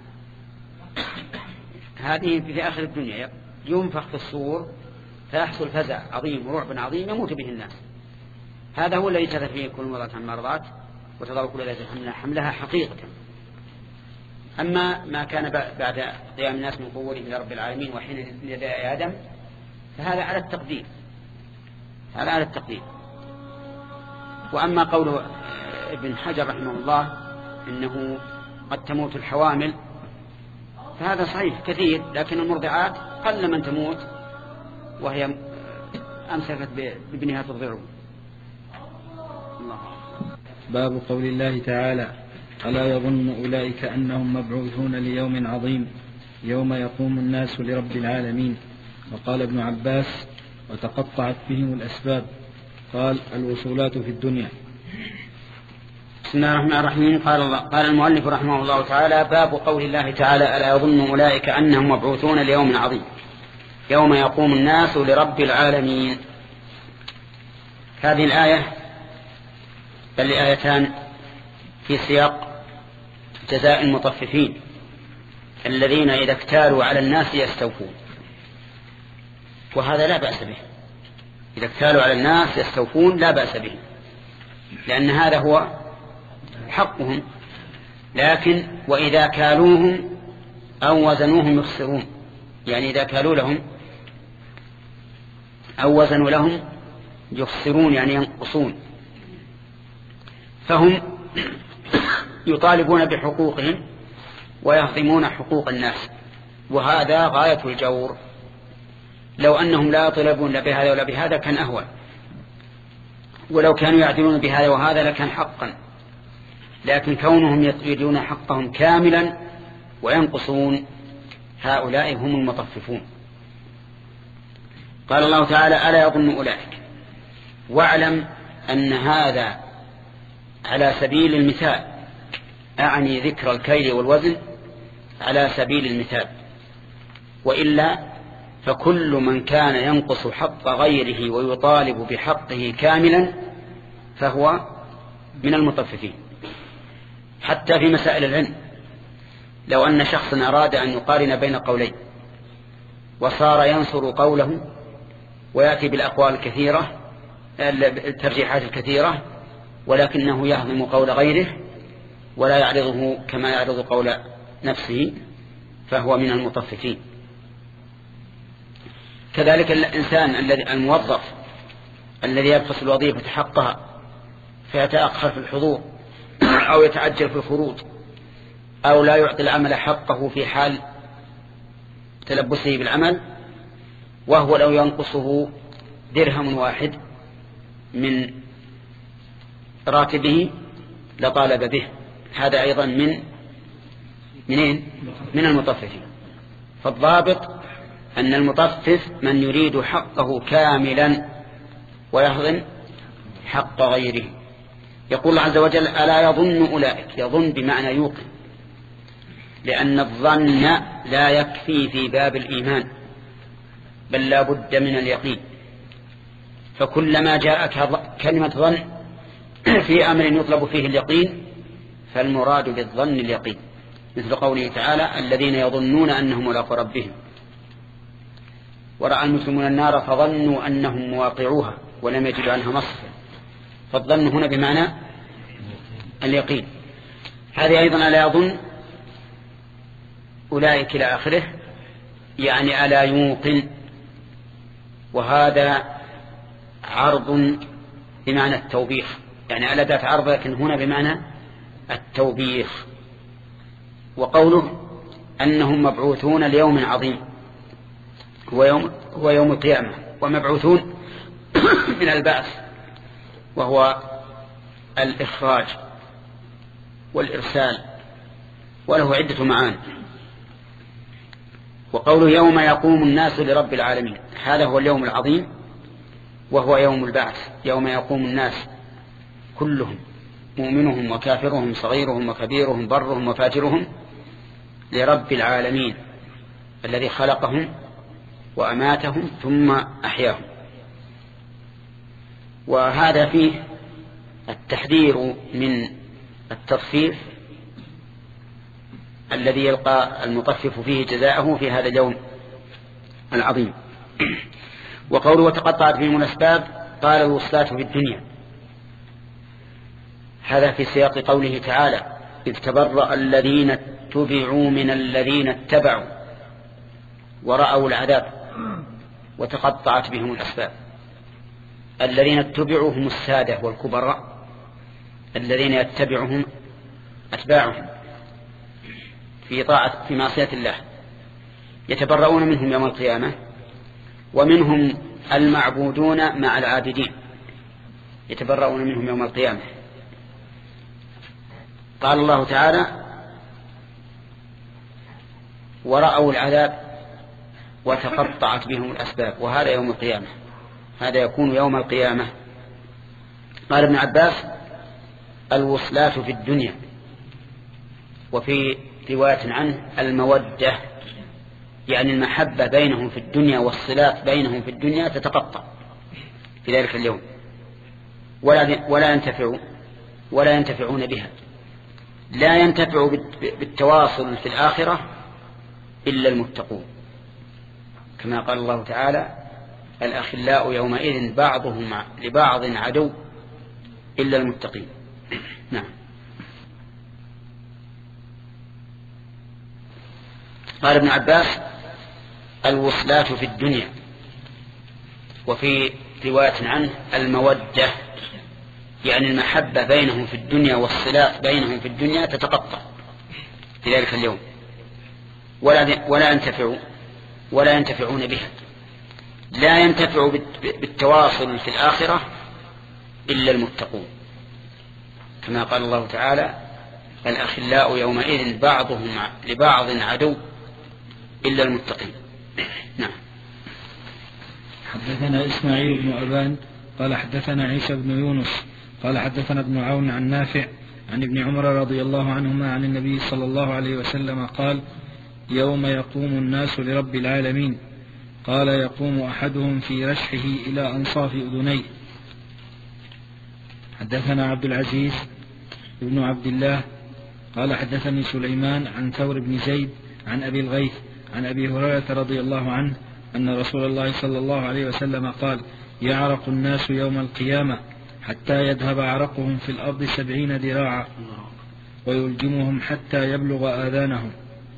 هذه في آخر الدنيا ينفخ في الصور فيحصل فزع عظيم ورعب عظيم يموت به الناس. هذا هو الذي تذهل فيه كل مرضعة عما رضعت وتضع كل ذات حملها حملها حقيقة. أما ما كان بعد قيام الناس من قبورهم إلى رب العالمين وحين نداء آدم فهذا على التقدير، هذا على التقدير. وأما قول ابن حجر رحمه الله إنه قد تموت الحوامل فهذا صحيح كثير، لكن المرضعات قل من تموت وهي أمسكت بابنها تضره. الله. باب قول الله تعالى: ألا يظن أولئك أنهم مبعوثون ليوم عظيم يوم يقوم الناس لرب العالمين. وقال ابن عباس: وتقطعت بهم الأسباب. قال: الوصولات في الدنيا. بسم الله الرحمن الرحيم. قال, الله قال المؤلف رحمه الله تعالى: باب قول الله تعالى: ألا يظن أولئك أنهم مبعوثون ليوم عظيم يوم يقوم الناس لرب العالمين. هذه الآية بل الآيتان في سياق جزاء المطففين الذين إذا اكتالوا على الناس يستوفون، وهذا لا بأس به. إذا اكتالوا على الناس يستوفون لا بأس به، لأن هذا هو حقهم. لكن وإذا كالوهم أو وزنوهم يخسرون، يعني إذا كالوا لهم أو وزنوا لهم يخسرون، يعني ينقصون. فهم يطالبون بحقوقهم ويهضمون حقوق الناس، وهذا غاية الجور. لو أنهم لا يطلبون لا بهذا ولا بهذا كان أهون، ولو كانوا يعدلون بهذا وهذا لكان حقا. لكن كونهم يريدون حقهم كاملا وينقصون، هؤلاء هم المطففون. قال الله تعالى: ألا يظن أولئك. واعلم أن هذا على سبيل المثال، أعني ذكر الكيل والوزن على سبيل المثال، وإلا فكل من كان ينقص حق غيره ويطالب بحقه كاملا فهو من المطففين. حتى في مسائل العلم، لو أن شخصا أراد أن يقارن بين قولين وصار ينصر قوله ويأتي بالأقوال الكثيرة الترجيحات الكثيرة، ولكنه يهضم قول غيره ولا يعرضه كما يعرض قول نفسه، فهو من المطففين. كذلك الإنسان الذي الموظف الذي يبخس الوظيفة حقها فيتأخر في الحضور أو يتعجل في الخروج أو لا يعطي العمل حقه في حال تلبسه بالعمل، وهو لو ينقصه درهم واحد من راتبه لطالب به، هذا أيضا من منين؟ من المطففين. فالضابط أن المطفف من يريد حقه كاملا ويهضم حق غيره. يقول الله عز وجل: ألا يظن أولئك. يظن بمعنى يوقن، لأن الظن لا يكفي في باب الإيمان، بل لا بد من اليقين. فكلما جاءك كلمة ظن في أمر يطلب فيه اليقين فالمراد بالظن اليقين، مثل قوله تعالى: الذين يظنون أنهم ملاقو ربهم ورأى المسلمون النار فظنوا أنهم مواقعوها ولم يجدوا عنها مصرفا. فالظن هنا بمعنى اليقين. هذه أيضا ألا يظن أولئك إلى آخره، يعني ألا يوقن. وهذا عرض بمعنى التوبيخ، يعني ألا ذات عرض لكن هنا بمعنى التوبيخ. وقوله أنهم مبعوثون ليوم عظيم هو يوم, هو يوم القيامة، ومبعوثون من البعث وهو الإخراج والإرسال، وله عدة معاني. وقوله يوم يقوم الناس لرب العالمين، هذا هو اليوم العظيم وهو يوم البعث، يوم يقوم الناس كلهم، مؤمنهم وكافرهم، صغيرهم وكبيرهم، برهم وفاجرهم، لرب العالمين الذي خلقهم وأماتهم ثم أحياهم. وهذا فيه التحذير من التطفيف الذي يلقى المطفف فيه جزاءه في هذا اليوم العظيم. وقوله وتقطعت بهم الأسباب، قال الوصلات في الدنيا، هذا في سياق قوله تعالى: إذ تبرأ الذين اتبعوا من الذين اتبعوا ورأوا العذاب وتقطعت بهم الأسباب. الذين اتبعوا هم السادة والكبراء، الذين يتبعهم أتباعهم في طاعة في معصية الله، يتبرؤون منهم يوم القيامة. ومنهم المعبودون مع العابدين، يتبرؤون منهم يوم القيامة. قال الله تعالى: ورأوا العذاب وتقطعت بهم الأسباب. وهذا يوم القيامة، هذا يكون يوم القيامة. قال ابن عباس: الوصلات في الدنيا. وفي رواية عنه المودة، يعني المحبة بينهم في الدنيا والصلات بينهم في الدنيا تتقطع في ذلك اليوم، ولا ولا ينتفعوا ولا ينتفعون بها. لا ينتفع بالتواصل في الآخرة إلا المتقون، كما قال الله تعالى: الأخلاء يومئذ بعضهم لبعض عدو إلا المتقين. نعم. قال ابن عباس: الوصلات في الدنيا. وفي رواية عنه المودة، يعني المحبة بينهم في الدنيا والصلات بينهم في الدنيا تتقطع في ذلك اليوم، ولا ولا ينتفعوا ولا ينتفعون بها. لا ينتفع بالتواصل في الآخرة إلا المتقون، كما قال الله تعالى: الأخلاء يومئذ بعضهم لبعض عدو إلا المتقين. نعم. حدثنا إسماعيل بن أبان قال حدثنا عيسى بن يونس قال حدثنا ابن عون عن نافع عن ابن عمر رضي الله عنهما عن النبي صلى الله عليه وسلم قال: يوم يقوم الناس لرب العالمين، قال: يقوم أحدهم في رشحه إلى أنصاف أذنيه. حدثنا عبد العزيز بن عبد الله قال حدثني سليمان عن ثور بن زيد عن أبي الغيث عن أبي هريرة رضي الله عنه أن رسول الله صلى الله عليه وسلم قال: يعرق الناس يوم القيامة حتى يذهب عرقهم في الأرض سبعين ذراعا ويلجمهم حتى يبلغ آذانهم.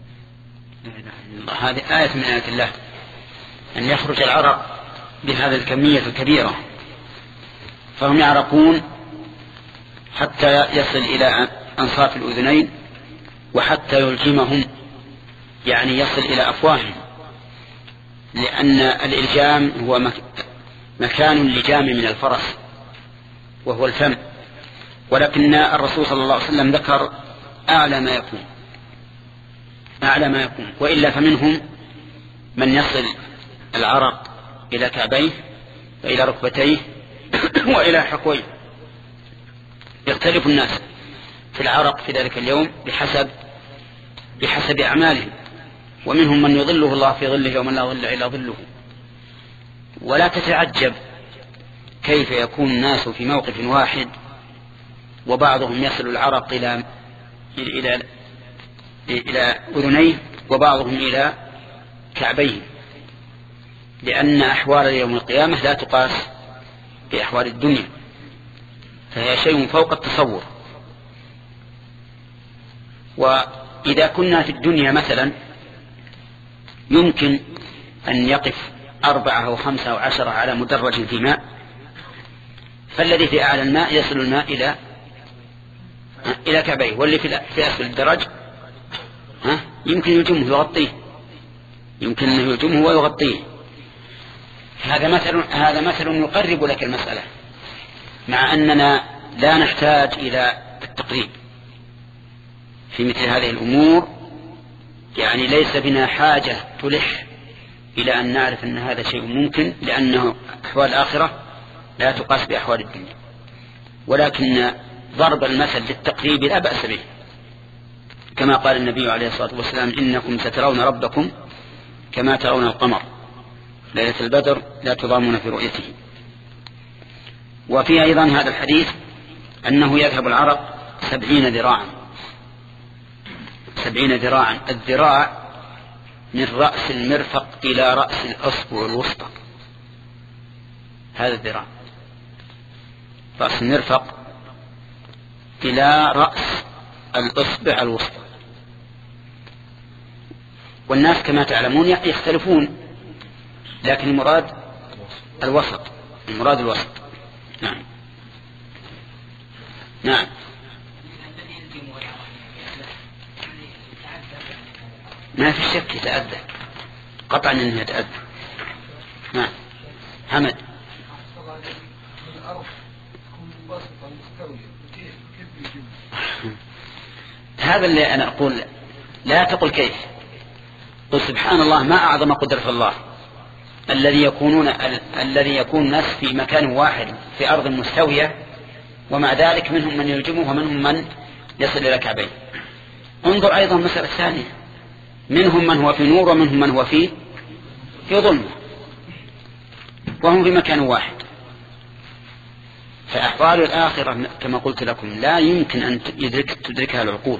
هذه آية من آيات الله، أن يخرج العرق بهذه الكمية الكبيرة، فهم يعرقون حتى يصل إلى أنصاف الأذنين، وحتى يلجمهم يعني يصل إلى أفواههم، لأن الإلجام هو مكان اللجام من الفرس وهو الفم، ولكن الرسول صلى الله عليه وسلم ذكر أعلى ما يكون أعلى ما يكون وإلا فمنهم من يصل العرق إلى كعبيه وإلى ركبتيه وإلى حقويه. يختلف الناس في العرق في ذلك اليوم بحسب بحسب أعمالهم، ومنهم من يظله الله في ظله يوم لا ظل إلا ظله. ولا تتعجب كيف يكون الناس في موقف واحد وبعضهم يصل العرق إلى إلى إلى أذنيه وبعضهم إلى كعبيه، لأن أحوال يوم القيامة لا تقاس بأحوال الدنيا، فهي شيء فوق التصور. وإذا كنا في الدنيا مثلا يمكن أن يقف أربعة أو خمسة أو عشرة على مدرج في ماء، فالذي في أعلى الماء يصل الماء إلى إلى كعبيه، واللي في أسفل الدرج ها يمكن يجمه يغطيه يمكن أنه يجمه ويغطيه. هذا مثل هذا مثل يقرب لك المسألة، مع أننا لا نحتاج إلى التقريب في مثل هذه الأمور، يعني ليس بنا حاجة تلح إلى أن نعرف أن هذا شيء ممكن، لأنه أحوال الآخرة لا تقاس بأحوال الدنيا. ولكن ضرب المثل للتقريب لا بأس به، كما قال النبي عليه الصلاة والسلام: إنكم سترون ربكم كما ترون القمر ليلة البدر لا تضامون في رؤيته. وفي أيضا هذا الحديث أنه يذهب العرق سبعين ذراعا سبعين ذراعا الذراع من رأس المرفق إلى رأس الأصبع الوسطى، هذا الذراع رأس المرفق إلى رأس الأصبع الوسطى. والناس كما تعلمون يختلفون، لكن المراد الوسط، المراد الوسط. نعم نعم. ما في شك يتأذى قطعا انه يتأذى. نعم حمد. هذا اللي أنا أقول، لا تقل كيف، قل سبحان الله ما أعظم قدرة الله الذي يكونون الذي يكون الناس في مكان واحد في أرض مستوية، ومع ذلك منهم من يلجمه ومنهم من يصل إلى كعبيه. انظر أيضا مسألة ثانية، منهم من هو في نور ومنهم من هو في في ظلمة، وهم في مكان واحد. فأحوال الآخرة كما قلت لكم لا يمكن أن يدرك تدركها العقول،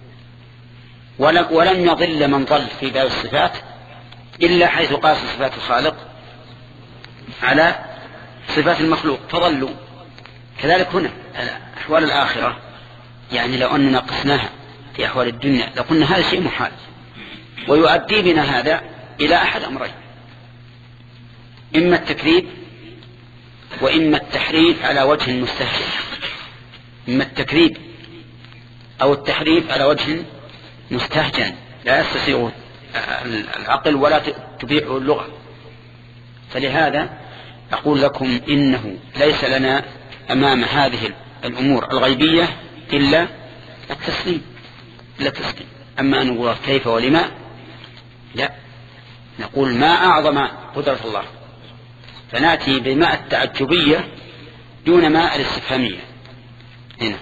ولم يضل من ضل في باب الصفات إلا حيث قاس صفات الخالق على صفات المخلوق فضلوا. كذلك هنا أحوال الآخرة، يعني لو أننا قسناها في أحوال الدنيا لقلنا هذا شيء محال، ويؤدي بنا هذا إلى أحد أمرين: إما التكذيب وإما التحريف على وجه مستهجن، إما التكذيب أو التحريف على وجه مستهجن لا يستطيع العقل ولا تبيعه اللغة. فلهذا أقول لكم إنه ليس لنا أمام هذه الأمور الغيبية إلا التسليم، إلا التسليم. أما أن نقول كيف ولما، لا، نقول ما أعظم قدرة الله، فنأتي بماء التعجبية دون ماء الاستفهامية. هنا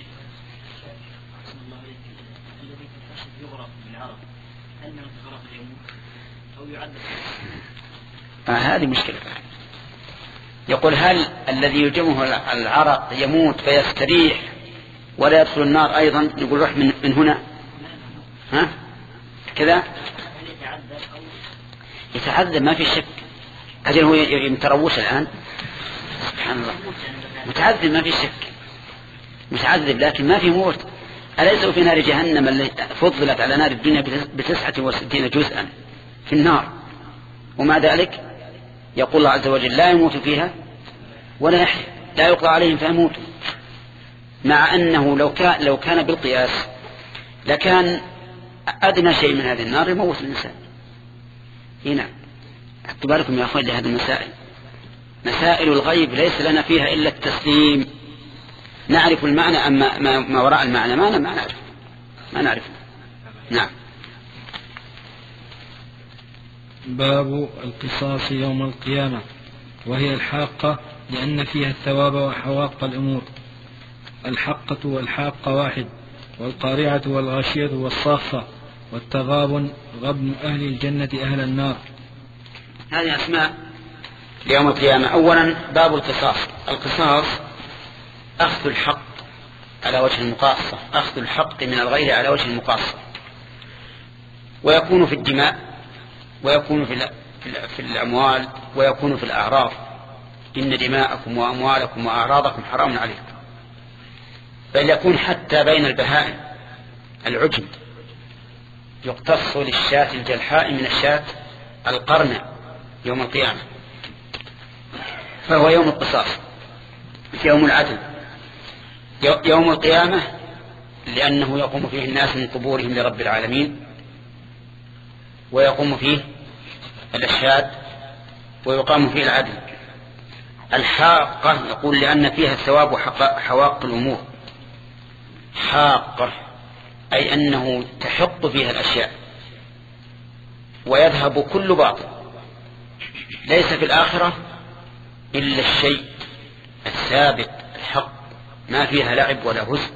آه هذه مشكلة. يقول هل الذي يلجمه العرق يموت فيستريح ولا يدخل النار أيضا؟ نقول روح من, من هنا، ها كذا يتعذب ما في شك. أجل هو يمتروش الآن، سبحان الله، متعذب ما في شك، متعذب لكن ما في موت. أليس في نار جهنم التي فضلت على نار الدنيا بتسعة وستين جزءا في النار، ومع ذلك يقول الله عز وجل لا يموت فيها ولا يحيى، لا يقضى عليهم فيموتوا، مع أنه لو كان, لو كان بالقياس لكان أدنى شيء من هذه النار يموت الإنسان. هنا اكتبوا لكم يا أخوان لهذه المسائل، مسائل الغيب ليس لنا فيها إلا التسليم. نعرف المعنى، أما ما وراء المعنى ما نعرف ما نعرف. نعم. باب القصاص يوم القيامة، وهي الحاقة لأن فيها الثواب وحواق الأمور. الحقة والحاقة واحد، والقارعة والغاشية والصاخة، والتغابن غبن أهل الجنة أهل النار. هذه أسماء ليوم القيامة. أولا باب القصاص. القصاص أخذ الحق على وجه المقاصة، أخذ الحق من الغير على وجه المقاصة، ويكون في الدماء، ويكون في في الأموال، ويكون في الأعراض. إن دماءكم وأموالكم وأعراضكم حرام عليكم. بل يكون حتى بين البهائم العجم، يقتص للشاة الجلحاء من الشاة القرنة يوم القيامة. فهو يوم القصاص، يوم العدل، يوم القيامة، لأنه يقوم فيه الناس من قبورهم لرب العالمين، ويقوم فيه الأشهاد، ويقام فيه العدل. الحاقة يقول لأن فيها الثواب وحواق الأمور. حاقة أي أنه تحق فيها الأشياء ويذهب كل باطل. ليس في الآخرة إلا الشيء الثابت الحق، ما فيها لعب ولا هزء.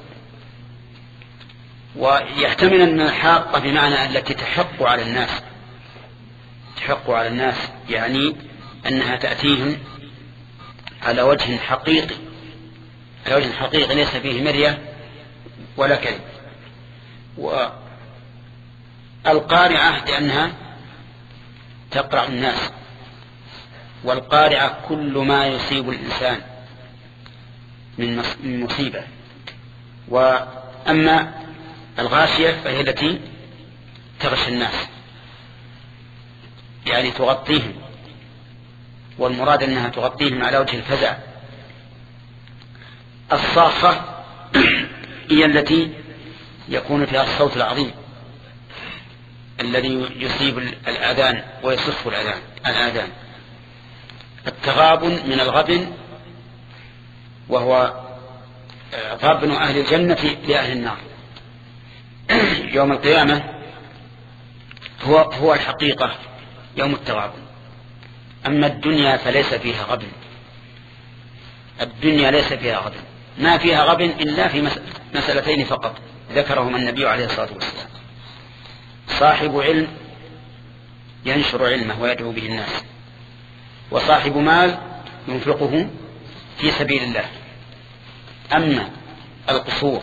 ويحتمل أن الحاقة بمعنى التي تحق على الناس، تحق على الناس يعني أنها تأتيهم على وجه حقيقي، على وجه حقيقي ليس فيه مرية ولا كذب. والقارعة لأنها تقرع الناس، والقارعة كل ما يصيب الإنسان من مصيبة. وأما الغاشية فهي التي تغشى الناس. يعني تغطيهم، والمراد أنها تغطيهم على وجه الفزع. الصاخة هي التي يكون فيها الصوت العظيم الذي يصيب الآذان ويصف الآذان الآذان. التغابن من الغبن، وهو غبن أهل الجنة لأهل النار يوم القيامة، هو هو الحقيقة يوم التغابن. أما الدنيا فليس فيها غبن، الدنيا ليس فيها غبن، ما فيها غبن إلا في مسألتين فقط ذكرهما النبي عليه الصلاة والسلام: صاحب علم ينشر علمه ويدعو به الناس، وصاحب مال ينفقه في سبيل الله. أما القصور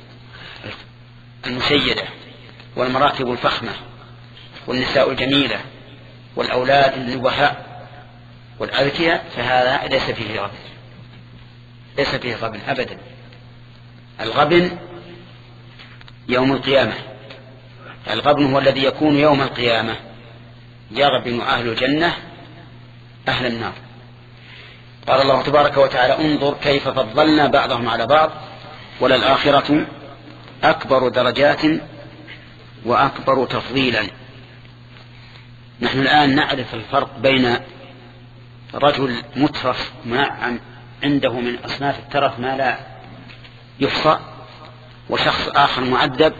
المشيدة والمراكب الفخمة والنساء الجميلة والأولاد النبهاء والأذكياء فهذا ليس فيه غبن، ليس فيه غبن أبدا. الغبن يوم القيامة، الغبن هو الذي يكون يوم القيامة، يغبن أهل الجنة أهل النار. قال الله تبارك وتعالى: انظر كيف فضلنا بعضهم على بعض وللآخرة أكبر درجات وأكبر تفضيلا. نحن الآن نعرف الفرق بين رجل مترف منعم عنده من أصناف الترف ما لا يحصى وشخص آخر معذب،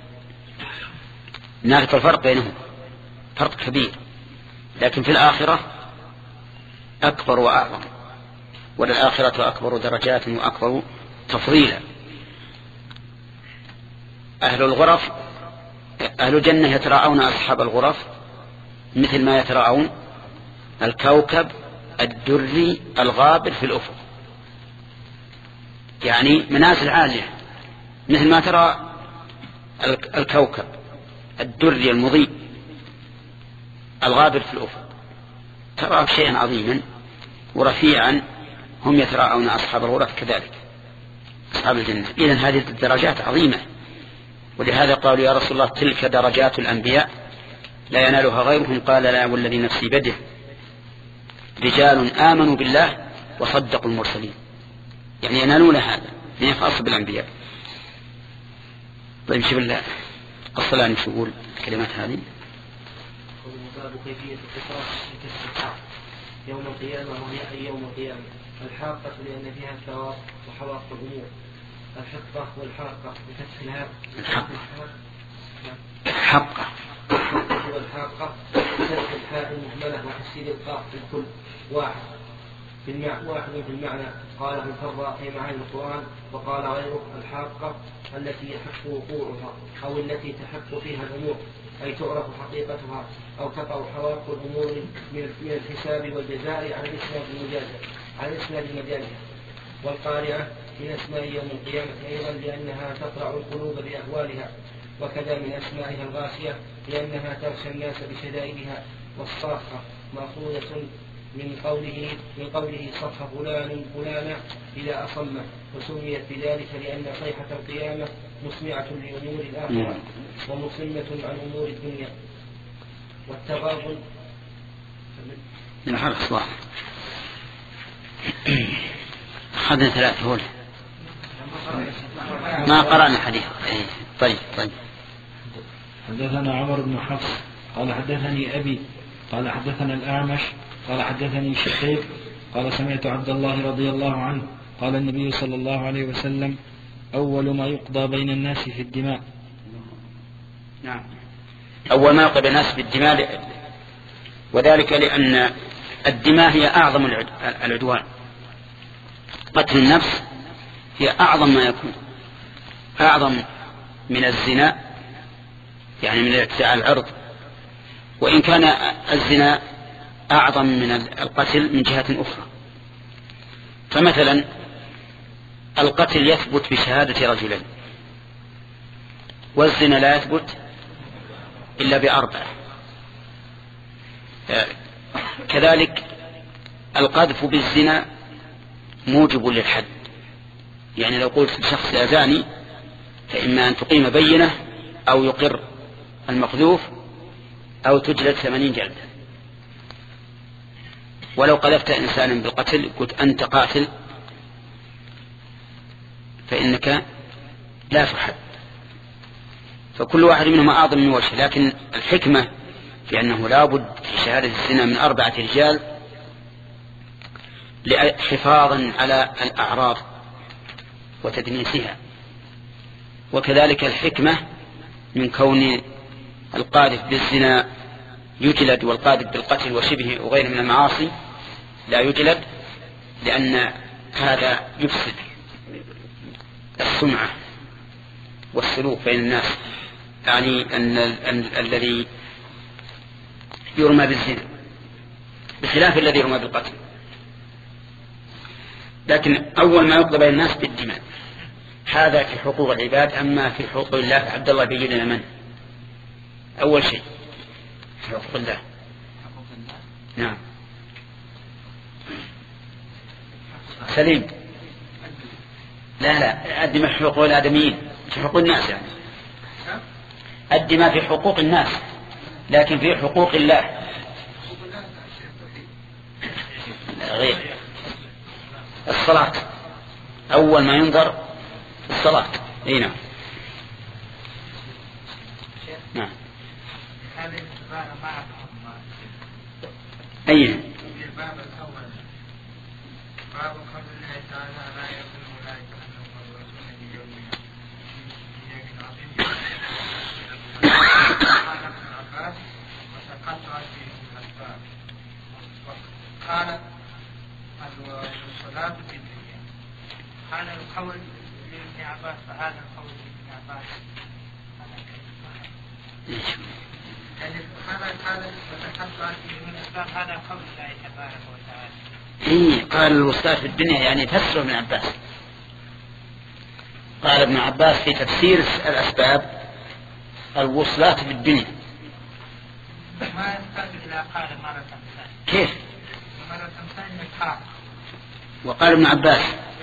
نعرف الفرق بينهم، فرق كبير. لكن في الآخرة أكبر وأعظم، وللآخرة أكبر درجات وأكبر تفضيلا. أهل الغرف أهل الجنة يتراءون أصحاب الغرف مثل ما يتراءون الكوكب الدري الغابر في الأفق، يعني منازل عالية، مثل ما ترى الكوكب الدري المضيء الغابر في الأفق، ترى شيئا عظيما ورفيعا. هم يتراءون أصحاب الغرف كذلك أصحاب الجنة. إذن هذه الدرجات عظيمة، ولهذا قالوا: يا رسول الله تلك درجات الأنبياء لا ينالها غيرهم. قال: لا والذي نفسي بيده رجال آمنوا بالله وصدقوا المرسلين، يعني ينالون هذا من خاص بالأنبياء. طيب شوف الله الصلاة شو يقول الكلمات هذه؟ باب كيفية القصاص لكسر يوم القيامة، وهي يوم القيامة. الحاقة لأن فيها الثواب وحواق الأمور. الحقة والحاقة بفتح الهاء. الحقة الحقة والحاقة بفتح الحاء المهملة وتسهيل القاف في الكل واحد في المعنى واحد في المعنى. قاله الفراء في معاني القرآن، وقال غيره الحاقة التي يحق وقوعها أو التي تحق فيها الأمور، أي تعرف حقيقتها أو تقع حواق الأمور من الحساب والجزاء على الإسناد المجازة على الإسناد المجازة. والقارعة من أسماء يوم القيامة أيضا لأنها تقرع القلوب بأهوالها، وكذا من أسمائها الغاشية لأنها تغشى الناس بشدائدها. والصاخة مأخوذة من قوله من قوله صخ فلان فلانا إذا أصمه، وسميت بذلك لأن صيحة القيامة مسمعة لأمور الآخرة ومصمة عن أمور الدنيا. والتغابن من حرف صلاح أخذنا ثلاثة هول ما قرأنا الحديث. طيب طيب حدثنا عمر بن حفص قال حدثني أبي قال حدثنا الأعمش قال حدثني شقيق قال سمعت عبد الله رضي الله عنه قال النبي صلى الله عليه وسلم: أول ما يقضى بين الناس في الدماء. نعم، أول ما يقضى بين الناس في الدماء، وذلك لأن الدماء هي أعظم العدوان. قتل النفس هي أعظم ما يكون، أعظم من الزنا، يعني من الاعتداء على العرض، وإن كان الزنا أعظم من القتل من جهة أخرى. فمثلا القتل يثبت بشهادة رجلين، والزنا لا يثبت إلا بأربعة. كذلك القذف بالزنا موجب للحد، يعني لو قلت لشخص يا زاني فإما أن تقيم بينة أو يقر المقذوف أو تجلد ثمانين جلدة. ولو قذفت إنسانا بالقتل قلت أنت قاتل فإنك لا تحد. فكل واحد منهم أعظم من وجه، لكن الحكمة في أنه لا بد في شهادة الزنا من أربعة رجال حفاظا على الأعراض وتدنيسها، وكذلك الحكمة من كون القاذف بالزنا يجلد والقاذف بالقتل وشبه وغيره من المعاصي لا يجلد، لأن هذا يفسد السمعة والسلوك بين الناس، يعني أن الذي يرمى بالزنا بخلاف الذي يرمى بالقتل. لكن أول ما يقضى بين الناس بالدماء، هذا في حقوق العباد. أما في حقوق الله عبد الله بين لنا من أول شيء في حقوق الله. نعم سليم. لا لا الدماء في حقوق الآدميين، في حقوق الناس، يعني الدماء في حقوق الناس، لكن في حقوق الله غير. الصلاة أول ما ينظر الصلاة. أي نعم. نعم أي نعم. قالت الصلاة في الدنيا، هذا القول لابن عباس فهذا القول لابن عباس هذا هذا وتحقق من الأسباب، هذا قول الله تبارك وتعالى. إيه قال الوصلاة في الدنيا يعني تفسر ابن عباس. قال ابن عباس في تفسير الأسباب الوصلاة في الدنيا. ما يحتاج إلى قال مرة ثانية. كيف؟ مرة ثانية قال. وقال ابن عباس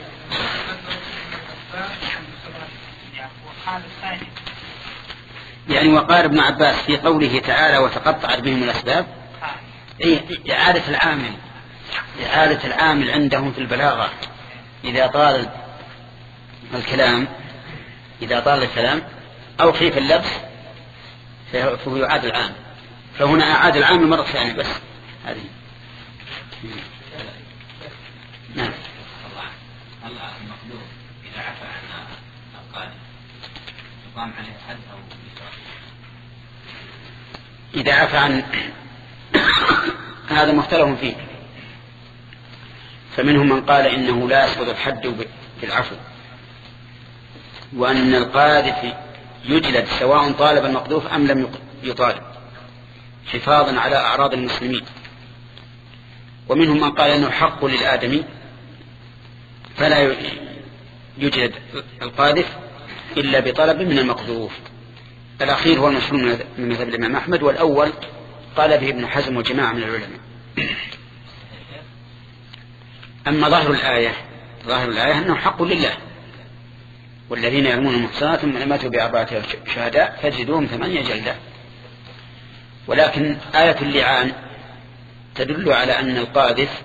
يعني وقال ابن عباس في قوله تعالى وتقطعت بهم الأسباب، إيه إعادة العامل، إعادة العامل عندهم في البلاغة إذا طال الكلام إذا طال الكلام أو خيف اللبس فهو يعاد العامل، فهنا أعاد العامل مرة ثانية بس. هذه نعم. الله المقدور إذا عفى عن القادم يقام عليه حد أو إذا عفى عن هذا مختلف فيه، فمنهم من قال إنه لا يسقط الحد بالعفو، وأن القاذف يجلد سواء طالب المقذوف أم لم يطالب حفاظا على أعراض المسلمين. ومنهم من قال إنه حق للآدمي فلا يجلد القاذف إلا بطلب من المقذوف. الأخير هو المشهور من مذهب الإمام أحمد، والأول قال به ابن حزم وجماعة من العلماء. أما ظاهر الآية ظاهر الآية أنه حق لله، والذين يرمون المحصنات ثم لم يأتوا بأربعة شهداء فاجلدوهم ثمانية جلدة. ولكن آية اللعان تدل على أن القاذف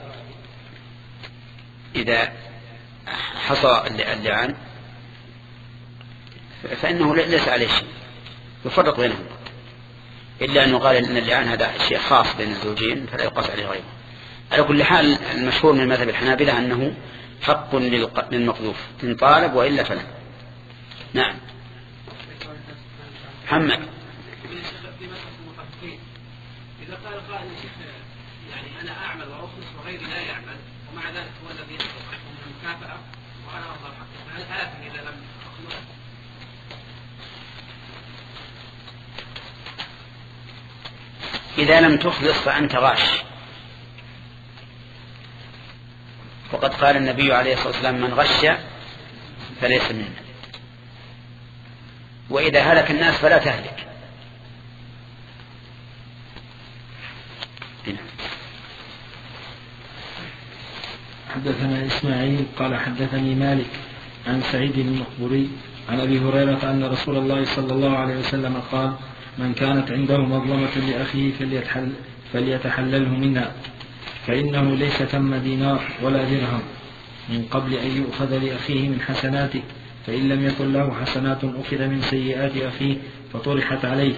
إذا حصى اللعان فإنه ليس عليه شيء، يفرق بينهم، إلا أنه قال إن اللعان هذا شيء خاص بين الزوجين فلا يقاس عليه غيره. على كل حال المشهور من مذهب الحنابلة أنه حق للمقذوف إن طالب وإلا فلا. نعم محمد. إذا قال قائل يعني أنا أعمل وأخلص وغيري لا يعمل ومع ذلك هو الذي يطلق من المكافأة وأنا أرضى الحق، هل آثم إذا لم أخلص؟ إذا لم تخلص فأنت غاش، وقد قال النبي عليه الصلاة والسلام من غش فليس منا، وإذا هلك الناس فلا تهلك. حدثنا إسماعيل قال حدثني مالك عن سعيد المقبري عن أبي هريرة أن رسول الله صلى الله عليه وسلم قال من كانت عنده مظلمة لأخيه فليتحل فليتحلله منها فإنه ليس ثم دينار ولا درهم من قبل أن يؤخذ لأخيه من حسناته، فإن لم يكن له حسنات أخذ من سيئات أخيه فطرحت عليه.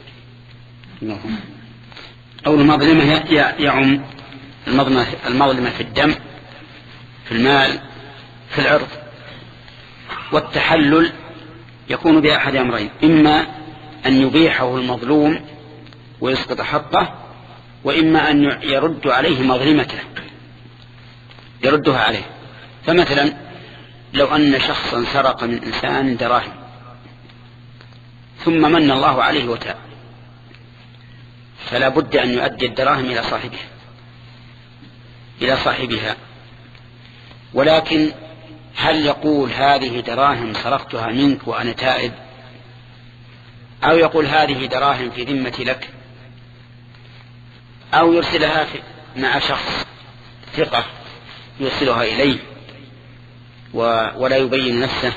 أو المظلمة يعم المظلمة في الدم، في المال، في العرض. والتحلل يكون بأحد أمرين: إما أن يبيحه المظلوم ويسقط حقه، وإما أن يرد عليه مظلمته، يردها عليه. فمثلا لو أن شخصا سرق من إنسان دراهم ثم من الله عليه وتاب، فلا بد أن يؤدي الدراهم إلى صاحبه إلى صاحبها. ولكن هل يقول هذه دراهم سرقتها منك وأنا تائب، أو يقول هذه دراهم في ذمتي لك، أو يرسلها مع شخص ثقة يرسلها إليه ولا يبين نفسه؟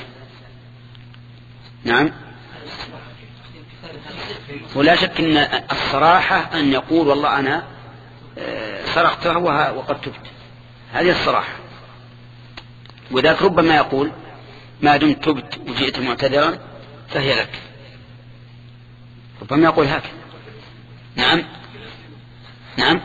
نعم. ولا شك أن الصراحة أن يقول والله أنا سرقتها وقد تبت، هذه الصراحة. وذاك ربما يقول ما دمت تبت وجئت معتذرا فهي لك، ربما يقول هكذا. نعم نعم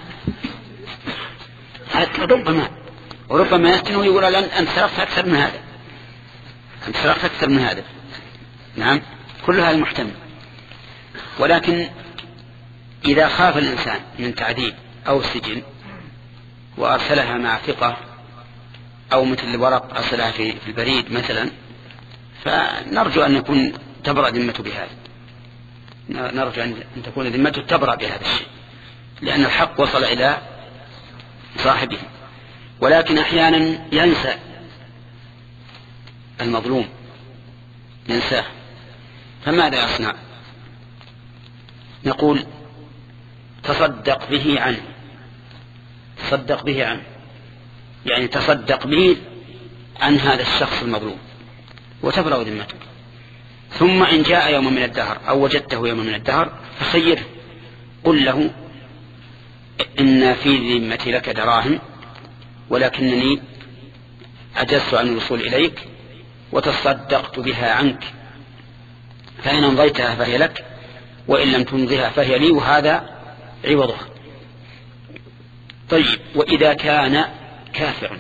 ربما وربما يستنه ويقول لن أنت سرقت أكثر من هذا، أنت سرقت أكثر من هذا. نعم، كل هذا محتمل. ولكن إذا خاف الإنسان من تعذيب أو سجن وأرسلها مع ثقة، أو مثل الورق أرسلها في البريد مثلا، فنرجو أن يكون تبرأ ذمته بهذا، نرجو أن تكون ذمته تبرأ بهذا الشيء، لأن الحق وصل إلى صاحبه. ولكن أحيانا ينسى المظلوم، ينساه، فماذا يصنع؟ نقول تصدق به عنه، تصدق به عنه يعني تصدق به عن هذا الشخص المظلوم وتبرأ ذمته. ثم إن جاء يوم من الدهر أو وجدته يوم من الدهر فخيره، قل له إن في ذمتي لك دراهم ولكنني عجزت عن الوصول إليك وتصدقت بها عنك، فإن أمضيتها فهي لك وإن لم تمضيها فهي لي، وهذا عوضها. طيب، وإذا كان كافرا،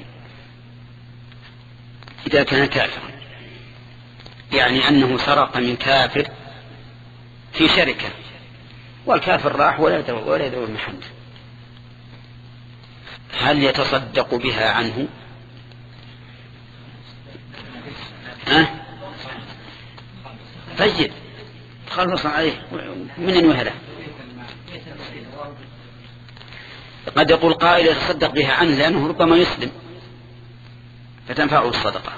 إذا كان كافرا يعني أنه سرق من كافر في شركة والكافر راح ولا يدور ولا يدور المحل، هل يتصدق بها عنه؟ أه؟ طيب خلصنا عليه من الوهلة. قد يقول قائل يتصدق بها عنه لأنه ربما يسلم فتنفعه الصدقة،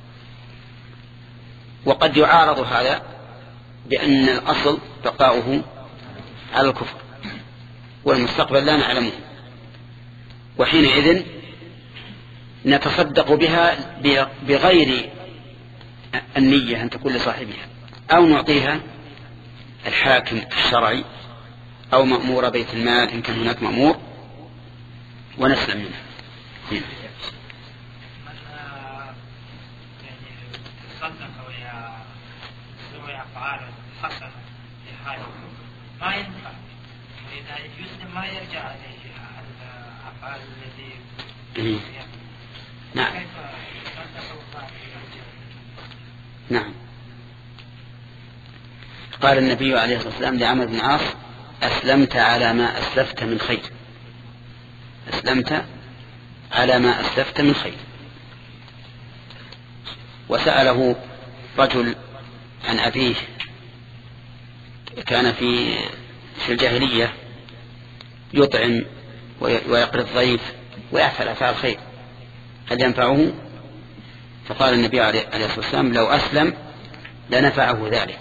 وقد يعارض هذا بأن الأصل بقاؤه على الكفر والمستقبل لا نعلمه، وحينئذ نتصدق بها بغير النية أن تكون لصاحبها، أو نعطيها الحاكم الشرعي أو مأمور بيت المال إن كان هناك مأمور ونسلم منه. من صدق ويسوي أفعال حسنة في حاله ما ينفع، وإذا يسلم ما يرجع عليه الأفعال التي نعم نعم. قال النبي عليه الصلاة والسلام لعمرو بن العاص: أسلمت على ما أسلفت من خير، أسلمت على ما أسلفت من خير. وسأله رجل عن أبيه، كان في في الجاهلية يطعم ويقري الضيف ويفعل أفعال الخير، هل ينفعه؟ فقال النبي عليه الصلاة والسلام: لو أسلم لنفعه ذلك.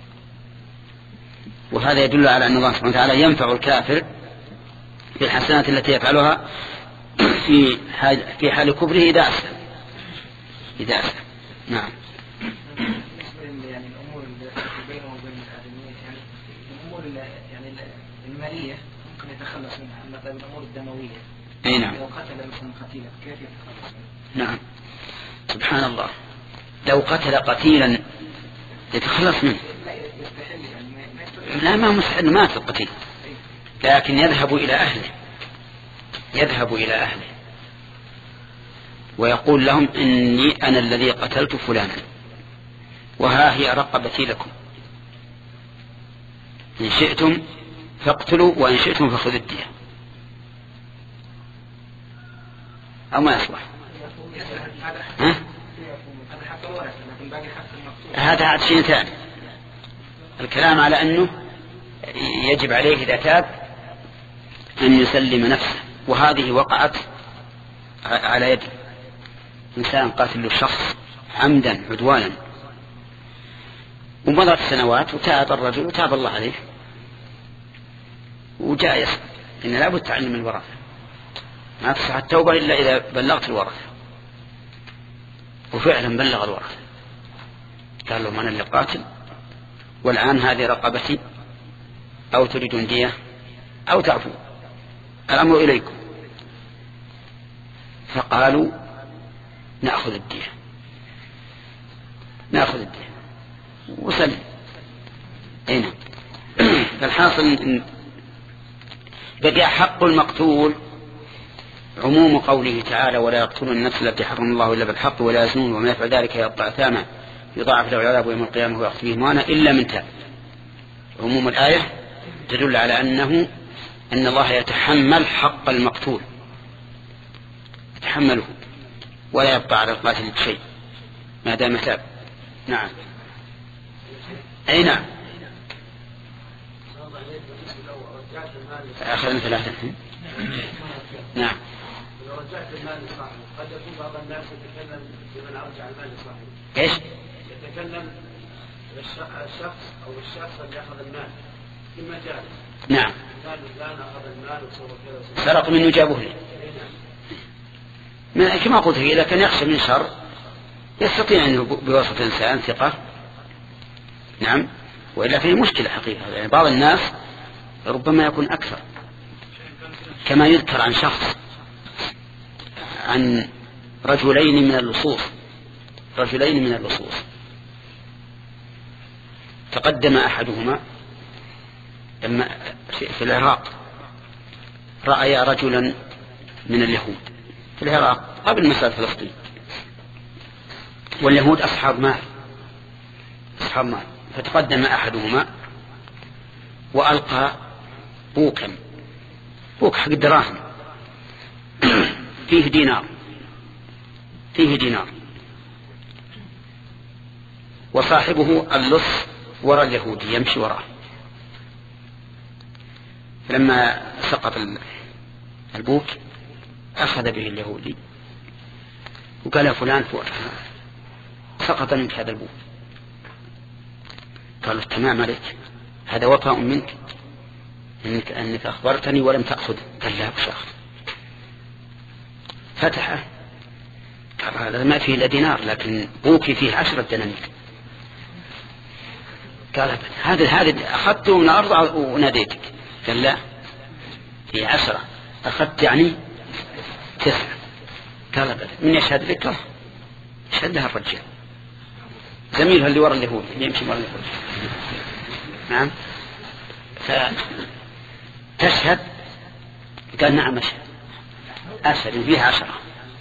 وهذا يدل على أن الله سبحانه وتعالى ينفع الكافر في الحسنات التي يفعلها في في حال كفره إذا أسلم إذا أسلم. نعم. يعني الأمور التي بينه وبين الآدميين، يعني الأمور يعني المالية ممكن يتخلص منها، مثلا الأمور الدموية. أي نعم. قتل مثلا قتيلا كيف يتخلص؟ نعم سبحان الله، لو قتل قتيلا يتخلص منه؟ لا، ما مستحيل، مات القتيل، لكن يذهب إلى أهله، يذهب إلى أهله ويقول لهم إني أنا الذي قتلت فلانا وها هي رقبتي لكم، إن شئتم فاقتلوا وإن شئتم فخذوا الدية. أو ما يصلح؟ ها؟ هذا عاد شيء ثاني. الكلام على أنه يجب عليه إذا تاب أن يسلم نفسه، وهذه وقعت على يد إنسان قاتل الشخص عمدا عدوانا، ومضت سنوات وتاب الرجل وتاب الله عليه وجاء يسأل إن لا بد تعلم الورثة، ما تصح التوبة إلا إذا بلغت الورثة، وفعلا بلغ الورثة، قال لهم أنا اللي قاتل والآن هذه رقبتي، أو تريدون دية أو تعفو، الأمر إليكم. فقالوا نأخذ الدية، نأخذ الدية وسلم. أين فالحاصل بقى حق المقتول عموم قوله تعالى ولا يقتلون النفس التي حرم الله إلا بالحق ولا يزنون وما يفعل ذلك يقطع أثاما يضاعف له العذاب يوم القيامة ويخلد فيه مهانا إلا من تاب. عموم الآية تدل على أنه أن الله يتحمل حق المقتول، يتحمله ولا يبقى على القاتل شيء ما دام تاب. نعم. أي نعم. أخذنا ثلاثة. نعم. لو رجعت المال لصاحبه قد يكون بعض الناس يتكلم بمن أرجع المال لصاحبه. إيش؟ يتكلم الشخص أو الشخص اللي أخذ المال في مجال. نعم. قال فلان أخذ المال وسوى كذا. سرق منه جابوه لي. كما قلت إذا كان يخشى من شر يستطيع أنه بواسطة إنسان ثقة. نعم. وإلا فيه مشكلة حقيقة، يعني بعض الناس ربما يكون أكثر، كما يذكر عن شخص عن رجلين من اللصوص، رجلين من اللصوص تقدم أحدهما لما في العراق رأي رجلا من اليهود في العراق قبل مسألة فلسطين، واليهود أصحاب مال أصحاب مال فتقدم أحدهما وألقى بوكا بوك حق الدراهم فيه دينار فيه دينار وصاحبه اللص وراء اليهودي يمشي وراه. فلما سقط البوك أخذ به اليهودي وقال يا فلان سقط منك هذا البوك. قال تمام عليك، هذا وفاء منك إنك, أنك أخبرتني ولم تأخذ. قال لا بشخص. فتحه قال هذا ما فيه إلا دينار لكن بوكي فيه عشرة دنانير. قال هذا هذا أخذته من الأرض وناديتك. قال لا فيه عشرة، أخذت يعني تسعة. قال بلى من يشهد لك؟ شهدها الرجال زميلها اللي وراء اليهود اللي يمشي وراء اليهود. نعم. فتشهد؟ قال نعم أشهد أشهد فيها عشرة.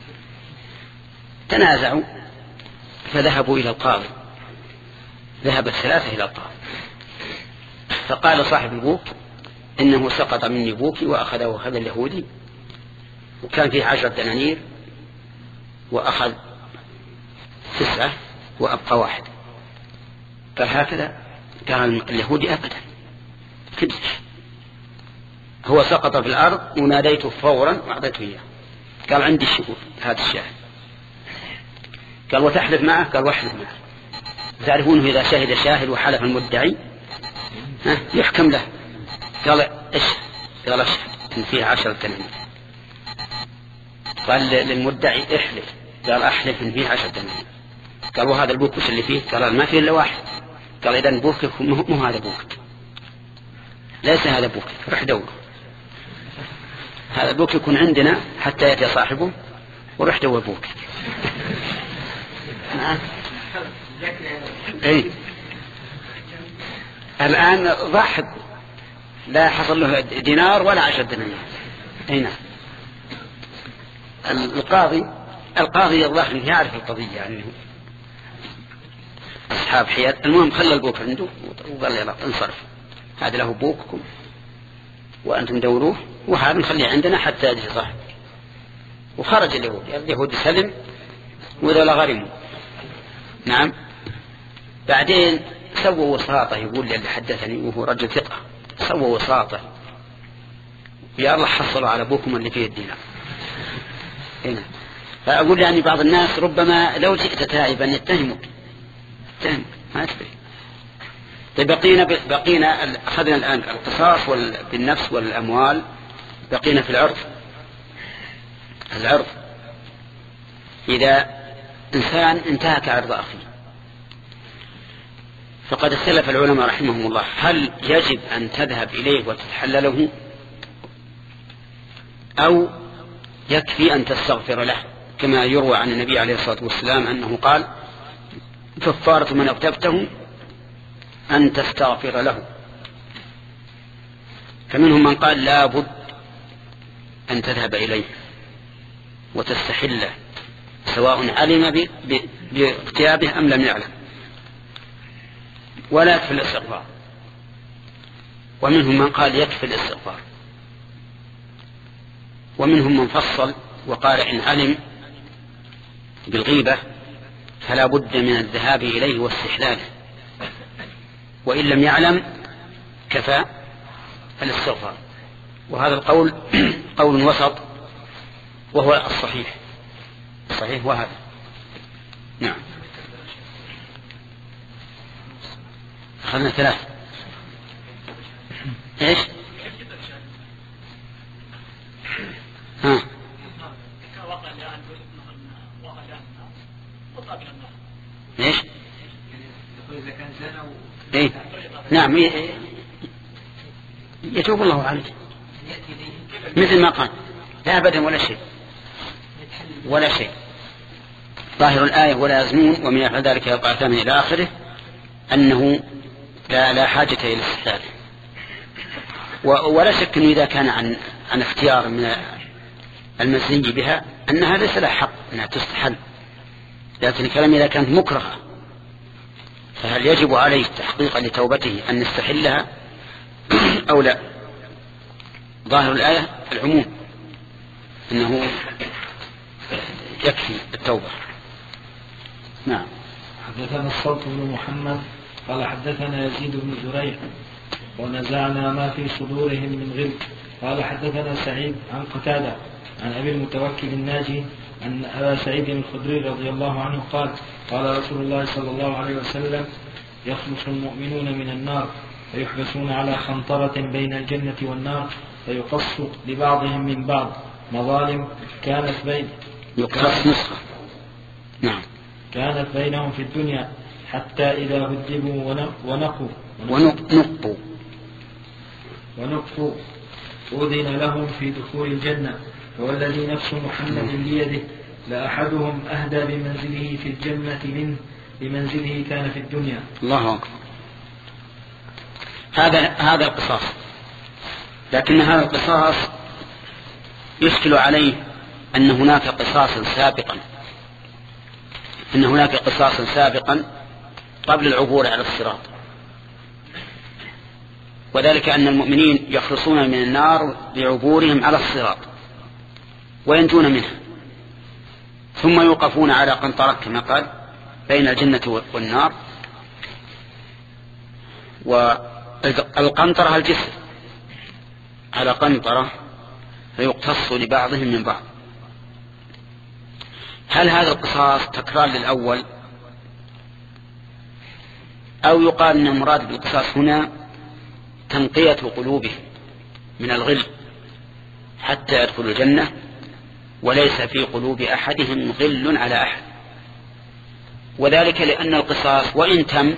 تنازعوا فذهبوا إلى القاضي، ذهب الثلاثة إلى القاضي فقال صاحب البوك إنه سقط مني بوكي وأخذه هذا اليهودي وكان فيه عشرة دنانير وأخذ تسعة وأبقى واحد. قال هكذا؟ قال اليهودي أبدا كذب، هو سقط في الأرض وناديته فورا وأعطيته إياه. قال عندي الشهود هذا الشاهد. قال وتحلف معه؟ قال واحلف معه. تعرفونه إذا شهد شاهد وحلف المدعي يحكم له. قال إيش؟ قال أشهد إن فيه عشرة دنانير. قال للمدعي احلف. قال أحلف إن فيه عشرة دنانير. قال وهذا البوك وش اللي فيه؟ قال ما فيه إلا واحد. قال إذن بوكك مو هذا بوكك، ليس هذا بوكك، رح دوره. هذا البوك يكون عندنا حتى يأتي صاحبه وروح دور بوك. نعم. اي الآن ضحك لا حصل له دينار ولا عشر دنانير. اي نعم. القاضي القاضي الظاهر يعرف القضية يعني أصحاب حياة. المهم خلى البوك عنده وقال يلا انصرف، هذا له بوككم وأنتم دوروه وهذا نخليه عندنا حتى يجي صاحب. وخرج اليهود، اليهود سلم وذولا غرموا. نعم. بعدين سووا وساطة، يقول لي اللي حدثني وهو رجل ثقة، سووا وساطة يا الله حصلوا على أبوكم اللي فيه الدينار. هنا فأقول يعني بعض الناس ربما لو جئت تائبا يتهمك يتهمك ما تدري. طيب بقينا بقينا أخذنا الآن القصاص بالنفس والأموال، بقينا في العرض. العرض إذا إنسان انتهك عرض أخيه فقد اختلف العلماء رحمهم الله هل يجب أن تذهب إليه وتتحلله أو يكفي أن تستغفر له، كما يروى عن النبي عليه الصلاة والسلام أنه قال كفارة من اغتبته أن تستغفر له. فمنهم من قال لا بد أن تذهب إليه وتستحله سواء علم باغتيابه أم لم يعلم، ولا يكفي الاستغفار. ومنهم من قال يكفي الاستغفار، ومنهم من فصل وقال إن علم بالغيبة فلا بد من الذهاب إليه واستحلاله، وإن لم يعلم كفى الاستغفار. وهذا القول قول وسط وهو الصحيح. الصحيح وهذا. نعم. أخذنا ثلاث. إيش؟ ها. إيش؟ إيه؟ نعم يتوب الله عليه مثل ما قال لا أبدا ولا شيء ولا شيء. ظاهر الآية ولا يزنون ومن يفعل ذلك يلقى أثاما إلى آخره أنه لا, لا حاجة إلى الاستحلال. ولا شك أنه إذا كان عن, عن اختيار من المزني بها أنها ليس لها حق أنها تستحل، لكن الكلام إذا كانت مكرهة فهل يجب عليه تحقيقا لتوبته أن يستحلها أو لا؟ ظاهر الآية العموم أنه يكفي التوبة. نعم. حدثنا الصوت بن محمد قال حدثنا يزيد بن زريع ونزعنا ما في صدورهم من غل. قال حدثنا سعيد عن قتادة عن أبي المتوكل الناجي أن أبا سعيد الخدري رضي الله عنه قال قال رسول الله صلى الله عليه وسلم يخلص المؤمنون من النار فيحبسون على خنطرة بين الجنة والنار فيقص لبعضهم من بعض مظالم كانت بين يقص نسخة. نعم. كانت بينهم في الدنيا حتى إذا هدبوا ونقوا ونقوا ونقوا أذن لهم في دخول الجنة. فوالذي نفس محمد بيده لأحدهم أهدى بمنزله في الجنة منه بمنزله كان في الدنيا. الله أكبر. هذا هذا القصاص، لكن هذا القصاص يشكل عليه أن هناك قصاصا سابقا أن هناك قصاصا سابقا قبل العبور على الصراط، وذلك أن المؤمنين يخلصون من النار بعبورهم على الصراط وينجون منها، ثم يوقفون على قنطرة كما قال بين الجنة والنار. والقنطرة الجسر على قنطرة فيقتص لبعضهم من بعض. هل هذا القصاص تكرار للأول أو يقال أن المراد بالقصاص هنا تنقية قلوبهم من الغل حتى يدخلوا الجنة وليس في قلوب أحدهم غل على أحد؟ وذلك لأن القصاص وإن تم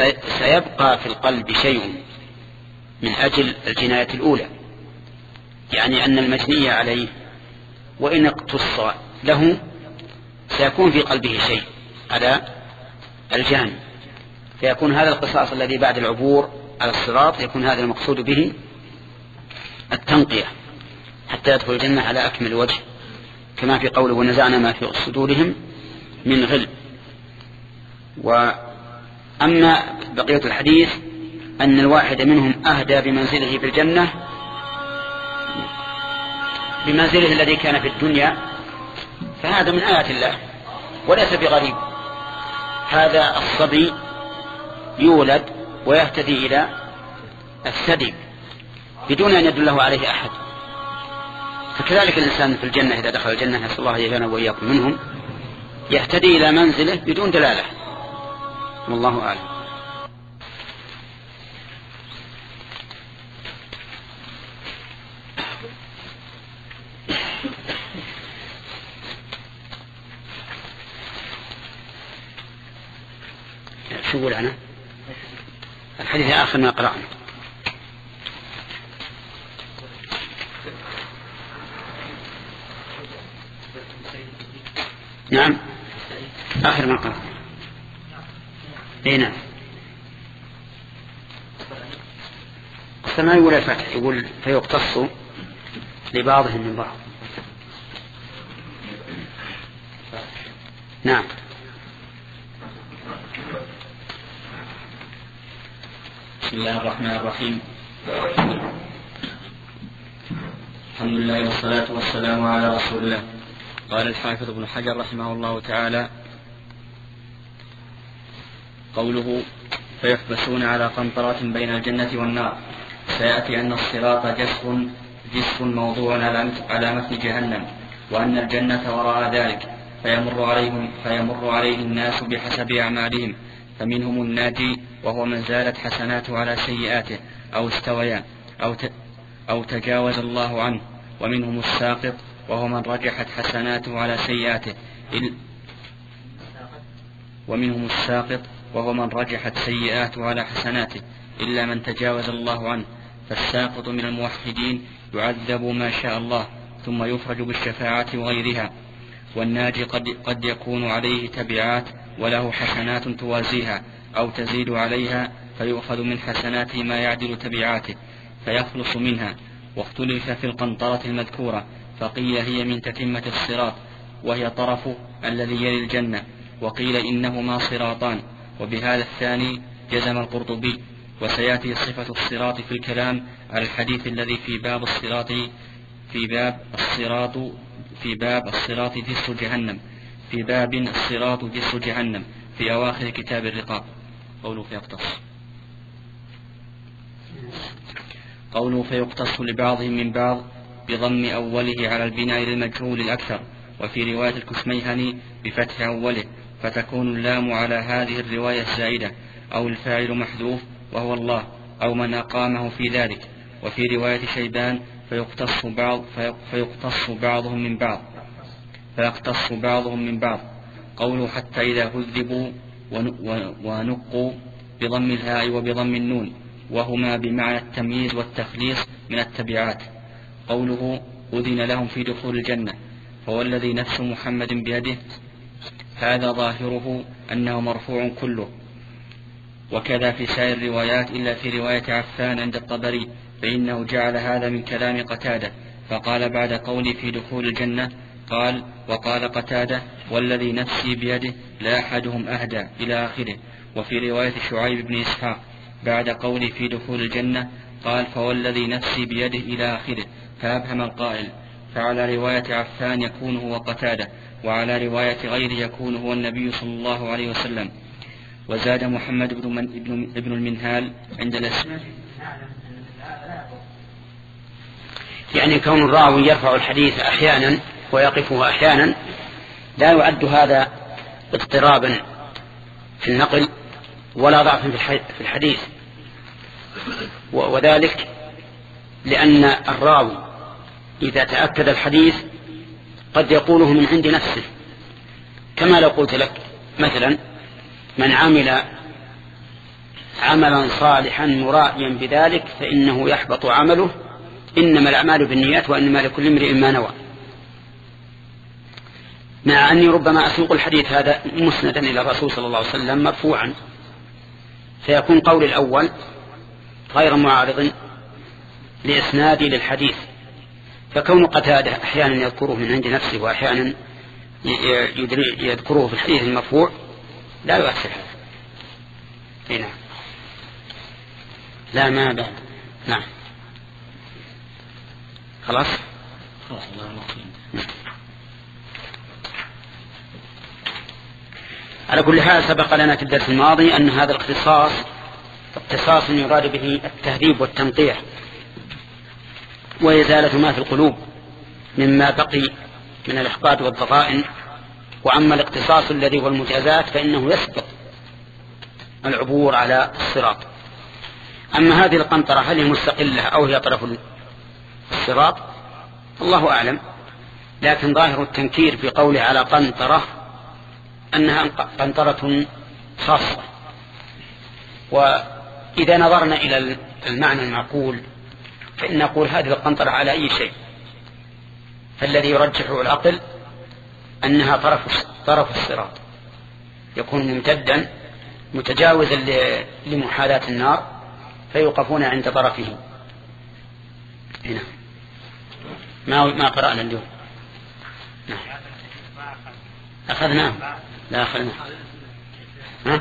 سيبقى في القلب شيء من أجل الجناية الأولى، يعني أن المجني عليه وإن اقتص له سيكون في قلبه شيء على الجاني، فيكون هذا القصاص الذي بعد العبور على الصراط يكون هذا المقصود به التنقية حتى يدخل الجنة على أكمل وجه، كما في قوله ونزعنا ما في صدورهم من غل. وأما بقية الحديث أن الواحد منهم أهدى بمنزله في الجنة بمنزله الذي كان في الدنيا، فهذا من آيات الله وليس بغريب. هذا الصبي يولد ويهتدي إلى الثدي بدون أن يدله عليه أحد، فكذلك الإنسان في الجنة إذا دخل الجنة نسأل الله يجعلنا وإياكم منهم يهتدي إلى منزله بدون دلالة، والله أعلم. شو يقول عنه الحديث آخر ما قرأنا؟ نعم آخر ما قرأنا. اي نعم ما يقول الفتح، يقول فيقتص لبعضهم من بعض. نعم. بسم الله الرحمن الرحيم. الحمد لله والصلاة والسلام على رسول الله. قال الحافظ ابن حجر رحمه الله تعالى: قوله فيحبسون على قنطرة بين الجنة والنار، سيأتي أن الصراط جسر جسر موضوع على متن جهنم، وأن الجنة وراء ذلك، فيمر عليهم, فيمر عليه الناس بحسب أعمالهم، فمنهم الناجي وهو من زالت حسناته على سيئاته أو استويا أو, أو تجاوز الله عنه، ومنهم الساقط وهو من رجحت حسناته على سيئاته ومنهم الساقط وهو من رجحت سيئاته على حسناته إلا من تجاوز الله عنه. فالساقط من الموحدين يعذب ما شاء الله ثم يفرج بالشفاعة وغيرها، والناجي قد, قد يكون عليه تبعات وله حسنات توازيها أو تزيد عليها، فيؤخذ من حسناته ما يعدل تبعاته فيخلص منها. واختلف في القنطرة المذكورة، فقيل هي من تتمة الصراط وهي طرفه الذي يلي الجنة، وقيل إنهما صراطان، وبهذا الثاني جزم القرطبي. وسيأتي صفة الصراط في الكلام على الحديث الذي في باب الصراط في باب الصراط في باب الصراط جسر جهنم في باب الصراط جسر جهنم في أواخر كتاب الرقاق. قوله فيقتص قوله فيقتص لبعضهم من بعض بضم أوله على البناء للمجهول الأكثر، وفي رواية الكسميهني بفتح أوله، فتكون اللام على هذه الرواية الزائدة، أو الفاعل محذوف وهو الله أو من أقامه في ذلك. وفي رواية شيبان فيقتص بعض فيقتص بعضهم من بعض فيقتص بعضهم من بعض. قوله حتى إذا هذبوا ونقوا بضم الهاء وبضم النون، وهما بمعنى التمييز والتخليص من التبعات. قوله أذن لهم في دخول الجنة، فهو الذي نفس محمد بيده، هذا ظاهره أنه مرفوع كله، وكذا في سائر الروايات إلا في رواية عفان عند الطبري، فإنه جعل هذا من كلام قتادة، فقال بعد قولي في دخول الجنة قال وقال قتادة والذي نفسي بيده لا أحدهم أهدى إلى آخره. وفي رواية شعيب بن إسحاق بعد قولي في دخول الجنة قال فوالذي نفسي بيده إلى آخره، فأبهم القائل. فعلى رواية عفان يكون هو قتادة، وعلى رواية غيره يكون هو النبي صلى الله عليه وسلم. وزاد محمد بن, من ابن, ابن المنهال عند الاسم، يعني كون الراوي يرفع الحديث أحيانا ويقفه أحيانا لا يعد هذا اضطرابا في النقل ولا ضعفا في الحديث، وذلك لأن الراوي إذا تأكد الحديث قد يقوله من عند نفسه، كما لو قلت لك مثلا من عمل عملا صالحا مرائيا بذلك فإنه يحبط عمله إنما الأعمال بالنيات وإنما لكل امرئ ما نوى. مع أني ربما أسوق الحديث هذا مسندا إلى الرسول صلى الله عليه وسلم مرفوعا، فيكون قول الأول غير معارض لإسنادي للحديث، فكون قتادة أحيانا يذكره من عند نفسه وأحيانا يذكره في الحديث المرفوع لا يؤثر هذا. نعم. لا ما بأ. نعم خلاص خلاص الله نعم. على كل حال سبق لنا في الدرس الماضي أن هذا الاختصاص اختصاص يراد به التهذيب والتنقيح وإزالة ما في القلوب مما بقي من الإحقاد والضغائن. وأما الاختصاص الذي هو المجازات فإنه يسبق العبور على الصراط. أما هذه القنطرة هل هي مستقلة أو هي طرف الصراط الله أعلم، لكن ظاهر التنكير في قوله على قنطرة أنها قنطرة خاصة. وإذا نظرنا إلى المعنى المعقول فإن نقول هذه القنطرة على أي شيء، فالذي يرجحه العقل أنها طرف طرف الصراط، يكون ممتدا متجاوزا لمحاذاة النار فيوقفون عند طرفه. هنا ما ما قرأنا اليوم. نعم. أخذناه لا أخذناه. ها؟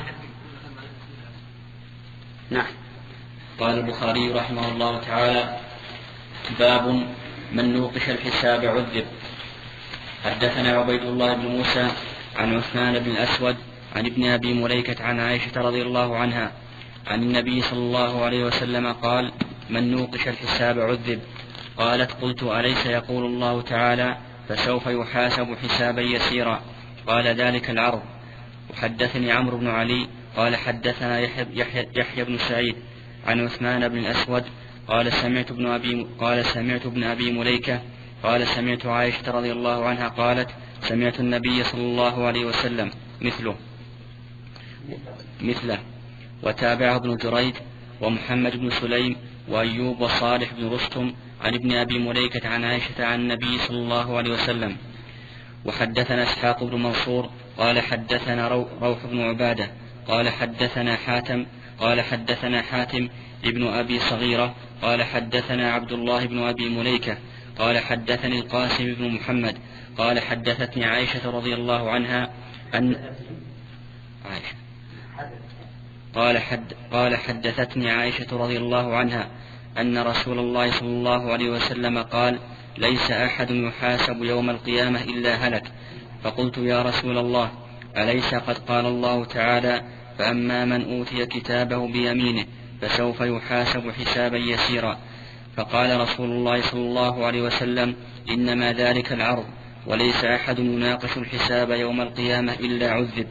نعم. قال البخاري رحمه الله تعالى: باب من نوقش الحساب عذب. حدثنا عبيد الله بن موسى عن عثمان بن الأسود عن ابن أبي مليكة عن عائشة رضي الله عنها عن النبي صلى الله عليه وسلم قال: من نوقش الحساب عذب. قالت: قلت: أليس يقول الله تعالى: فسوف يحاسب حسابا يسيرا؟ قال: ذلك العرض. وحدثني عمرو بن علي قال: حدثنا يحيى, يحيى, يحيى بن سعيد عن عثمان بن الأسود قال: سمعت ابن أبي قال سمعت ابن أبي مليكة قال: سمعت عائشة رضي الله عنها قالت: سمعت النبي صلى الله عليه وسلم مثله مثله وتابعه ابن جريج ومحمد بن سليم وأيوب وصالح بن رستم عن ابن أبي مليكة عن عائشة عن النبي صلى الله عليه وسلم. وحدثنا إسحاق بن منصور قال: حدثنا روح بن عبادة قال: حدثنا حاتم قال: حدثنا حاتم ابن أبي صغيرة قال: حدثنا عبد الله بن أبي مليكة قال: حدثني القاسم بن محمد قال: حدثتني عائشة رضي الله عنها أن عائشة قال, حد قال حدثتني عائشة رضي الله عنها أن رسول الله صلى الله عليه وسلم قال: ليس أحد يحاسب يوم القيامة إلا هلك. فقلت: يا رسول الله، أليس قد قال الله تعالى: فأما من أوتي كتابه بيمينه فسوف يحاسب حسابا يسيرا؟ فقال رسول الله صلى الله عليه وسلم: إنما ذلك العرض، وليس أحد يناقش الحساب يوم القيامة إلا عذب.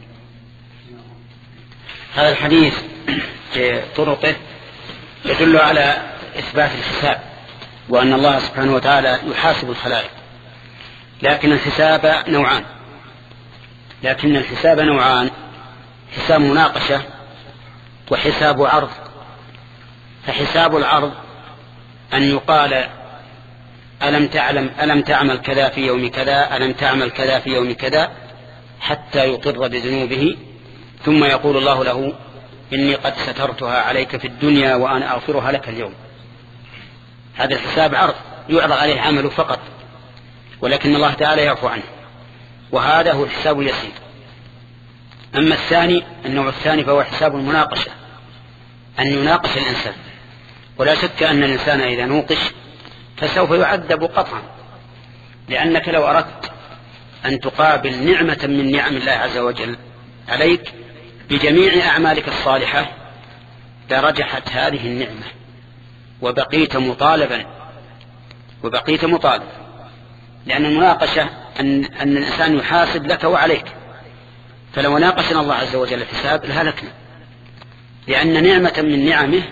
هذا الحديث طرقه يدل على إثبات الحساب وأن الله سبحانه وتعالى يحاسب الخلائق، لكن الحساب نوعان لكن الحساب نوعان حساب مناقشة وحساب عرض. فحساب العرض أن يقال: ألم تعلم ألم تعمل كذا في يوم كذا، ألم تعمل كذا في يوم كذا، حتى يقر بذنوبه، ثم يقول الله له: إني قد سترتها عليك في الدنيا وأنا أغفرها لك اليوم. هذا الحساب عرض يعرض عليه عمله فقط، ولكن الله تعالى يعفو عنه، وهذا هو الحساب اليسير. أما الثاني النوع الثاني فهو حساب المناقشة، أن يناقش الإنسان، ولا شك أن الإنسان إذا نوقش فسوف يعذب قطعا، لأنك لو أردت أن تقابل نعمة من نعم الله عز وجل عليك بجميع أعمالك الصالحة لرجحت هذه النعمة وبقيت مطالبا وبقيت مطالب لأن المناقشة أن, أن الإنسان يحاسب لك وعليك. فلو ناقشنا الله عز وجل الحساب لهلكنا، لأن نعمة من نعمه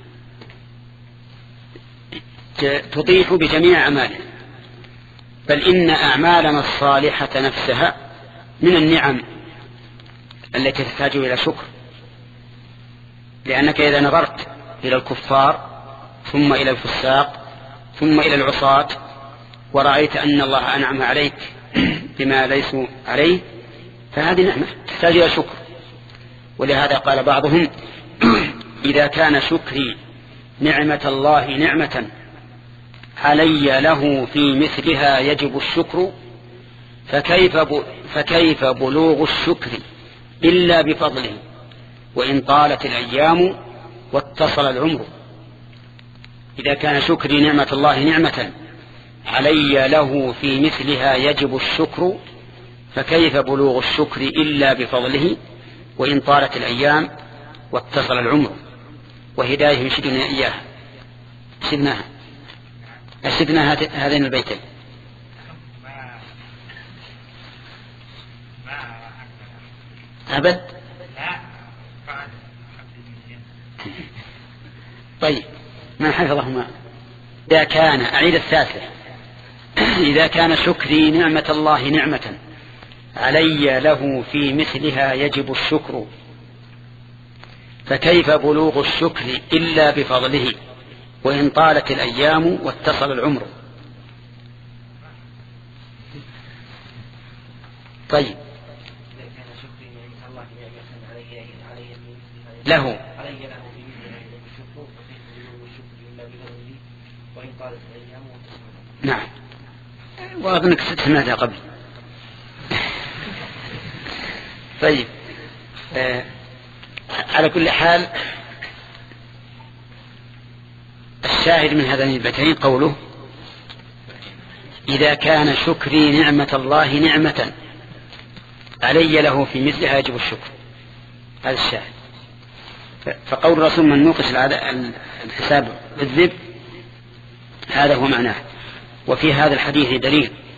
تطيح بجميع أعماله، بل إن أعمالنا الصالحة نفسها من النعم التي تحتاج إلى شكر. لأنك إذا نظرت إلى الكفار ثم إلى الفساق ثم إلى العصاة ورأيت أن الله أنعم عليك بما ليسوا عليه فهذه نعمة تحتاج إلى شكر. ولهذا قال بعضهم إذا كان شكري نعمة الله نعمة علي له في مثلها يجب الشكر فكيف, فكيف بلوغ الشكر إلا بفضله وإن طالت الأيام واتصل العمر. إذا كان شكري نعمة الله نعمة علي له في مثلها يجب الشكر فكيف بلوغ الشكر إلا بفضله وإن طالت الأيام واتصل العمر. وهداية يشدنا إياها شدناها أشدنا هذين البيتين. أبد طيب من حفظهما. إذا كان أعيد الثالثة إذا كان شكري نعمة الله نعمة علي له في مثلها يجب الشكر فكيف بلوغ الشكر إلا بفضله وإن طالت الأيام واتصل العمر. طيب له نعم وأظنك سمعتها قبل. طيب آه على كل حال الشاهد من هذين البيتين قوله إذا كان شكري نعمة الله نعمة علي له في مثلها يجب الشكر. هذا الشاهد. فقول الرسول من نوقش الحساب بالذب هذا هو معناه. وفي هذا الحديث دليل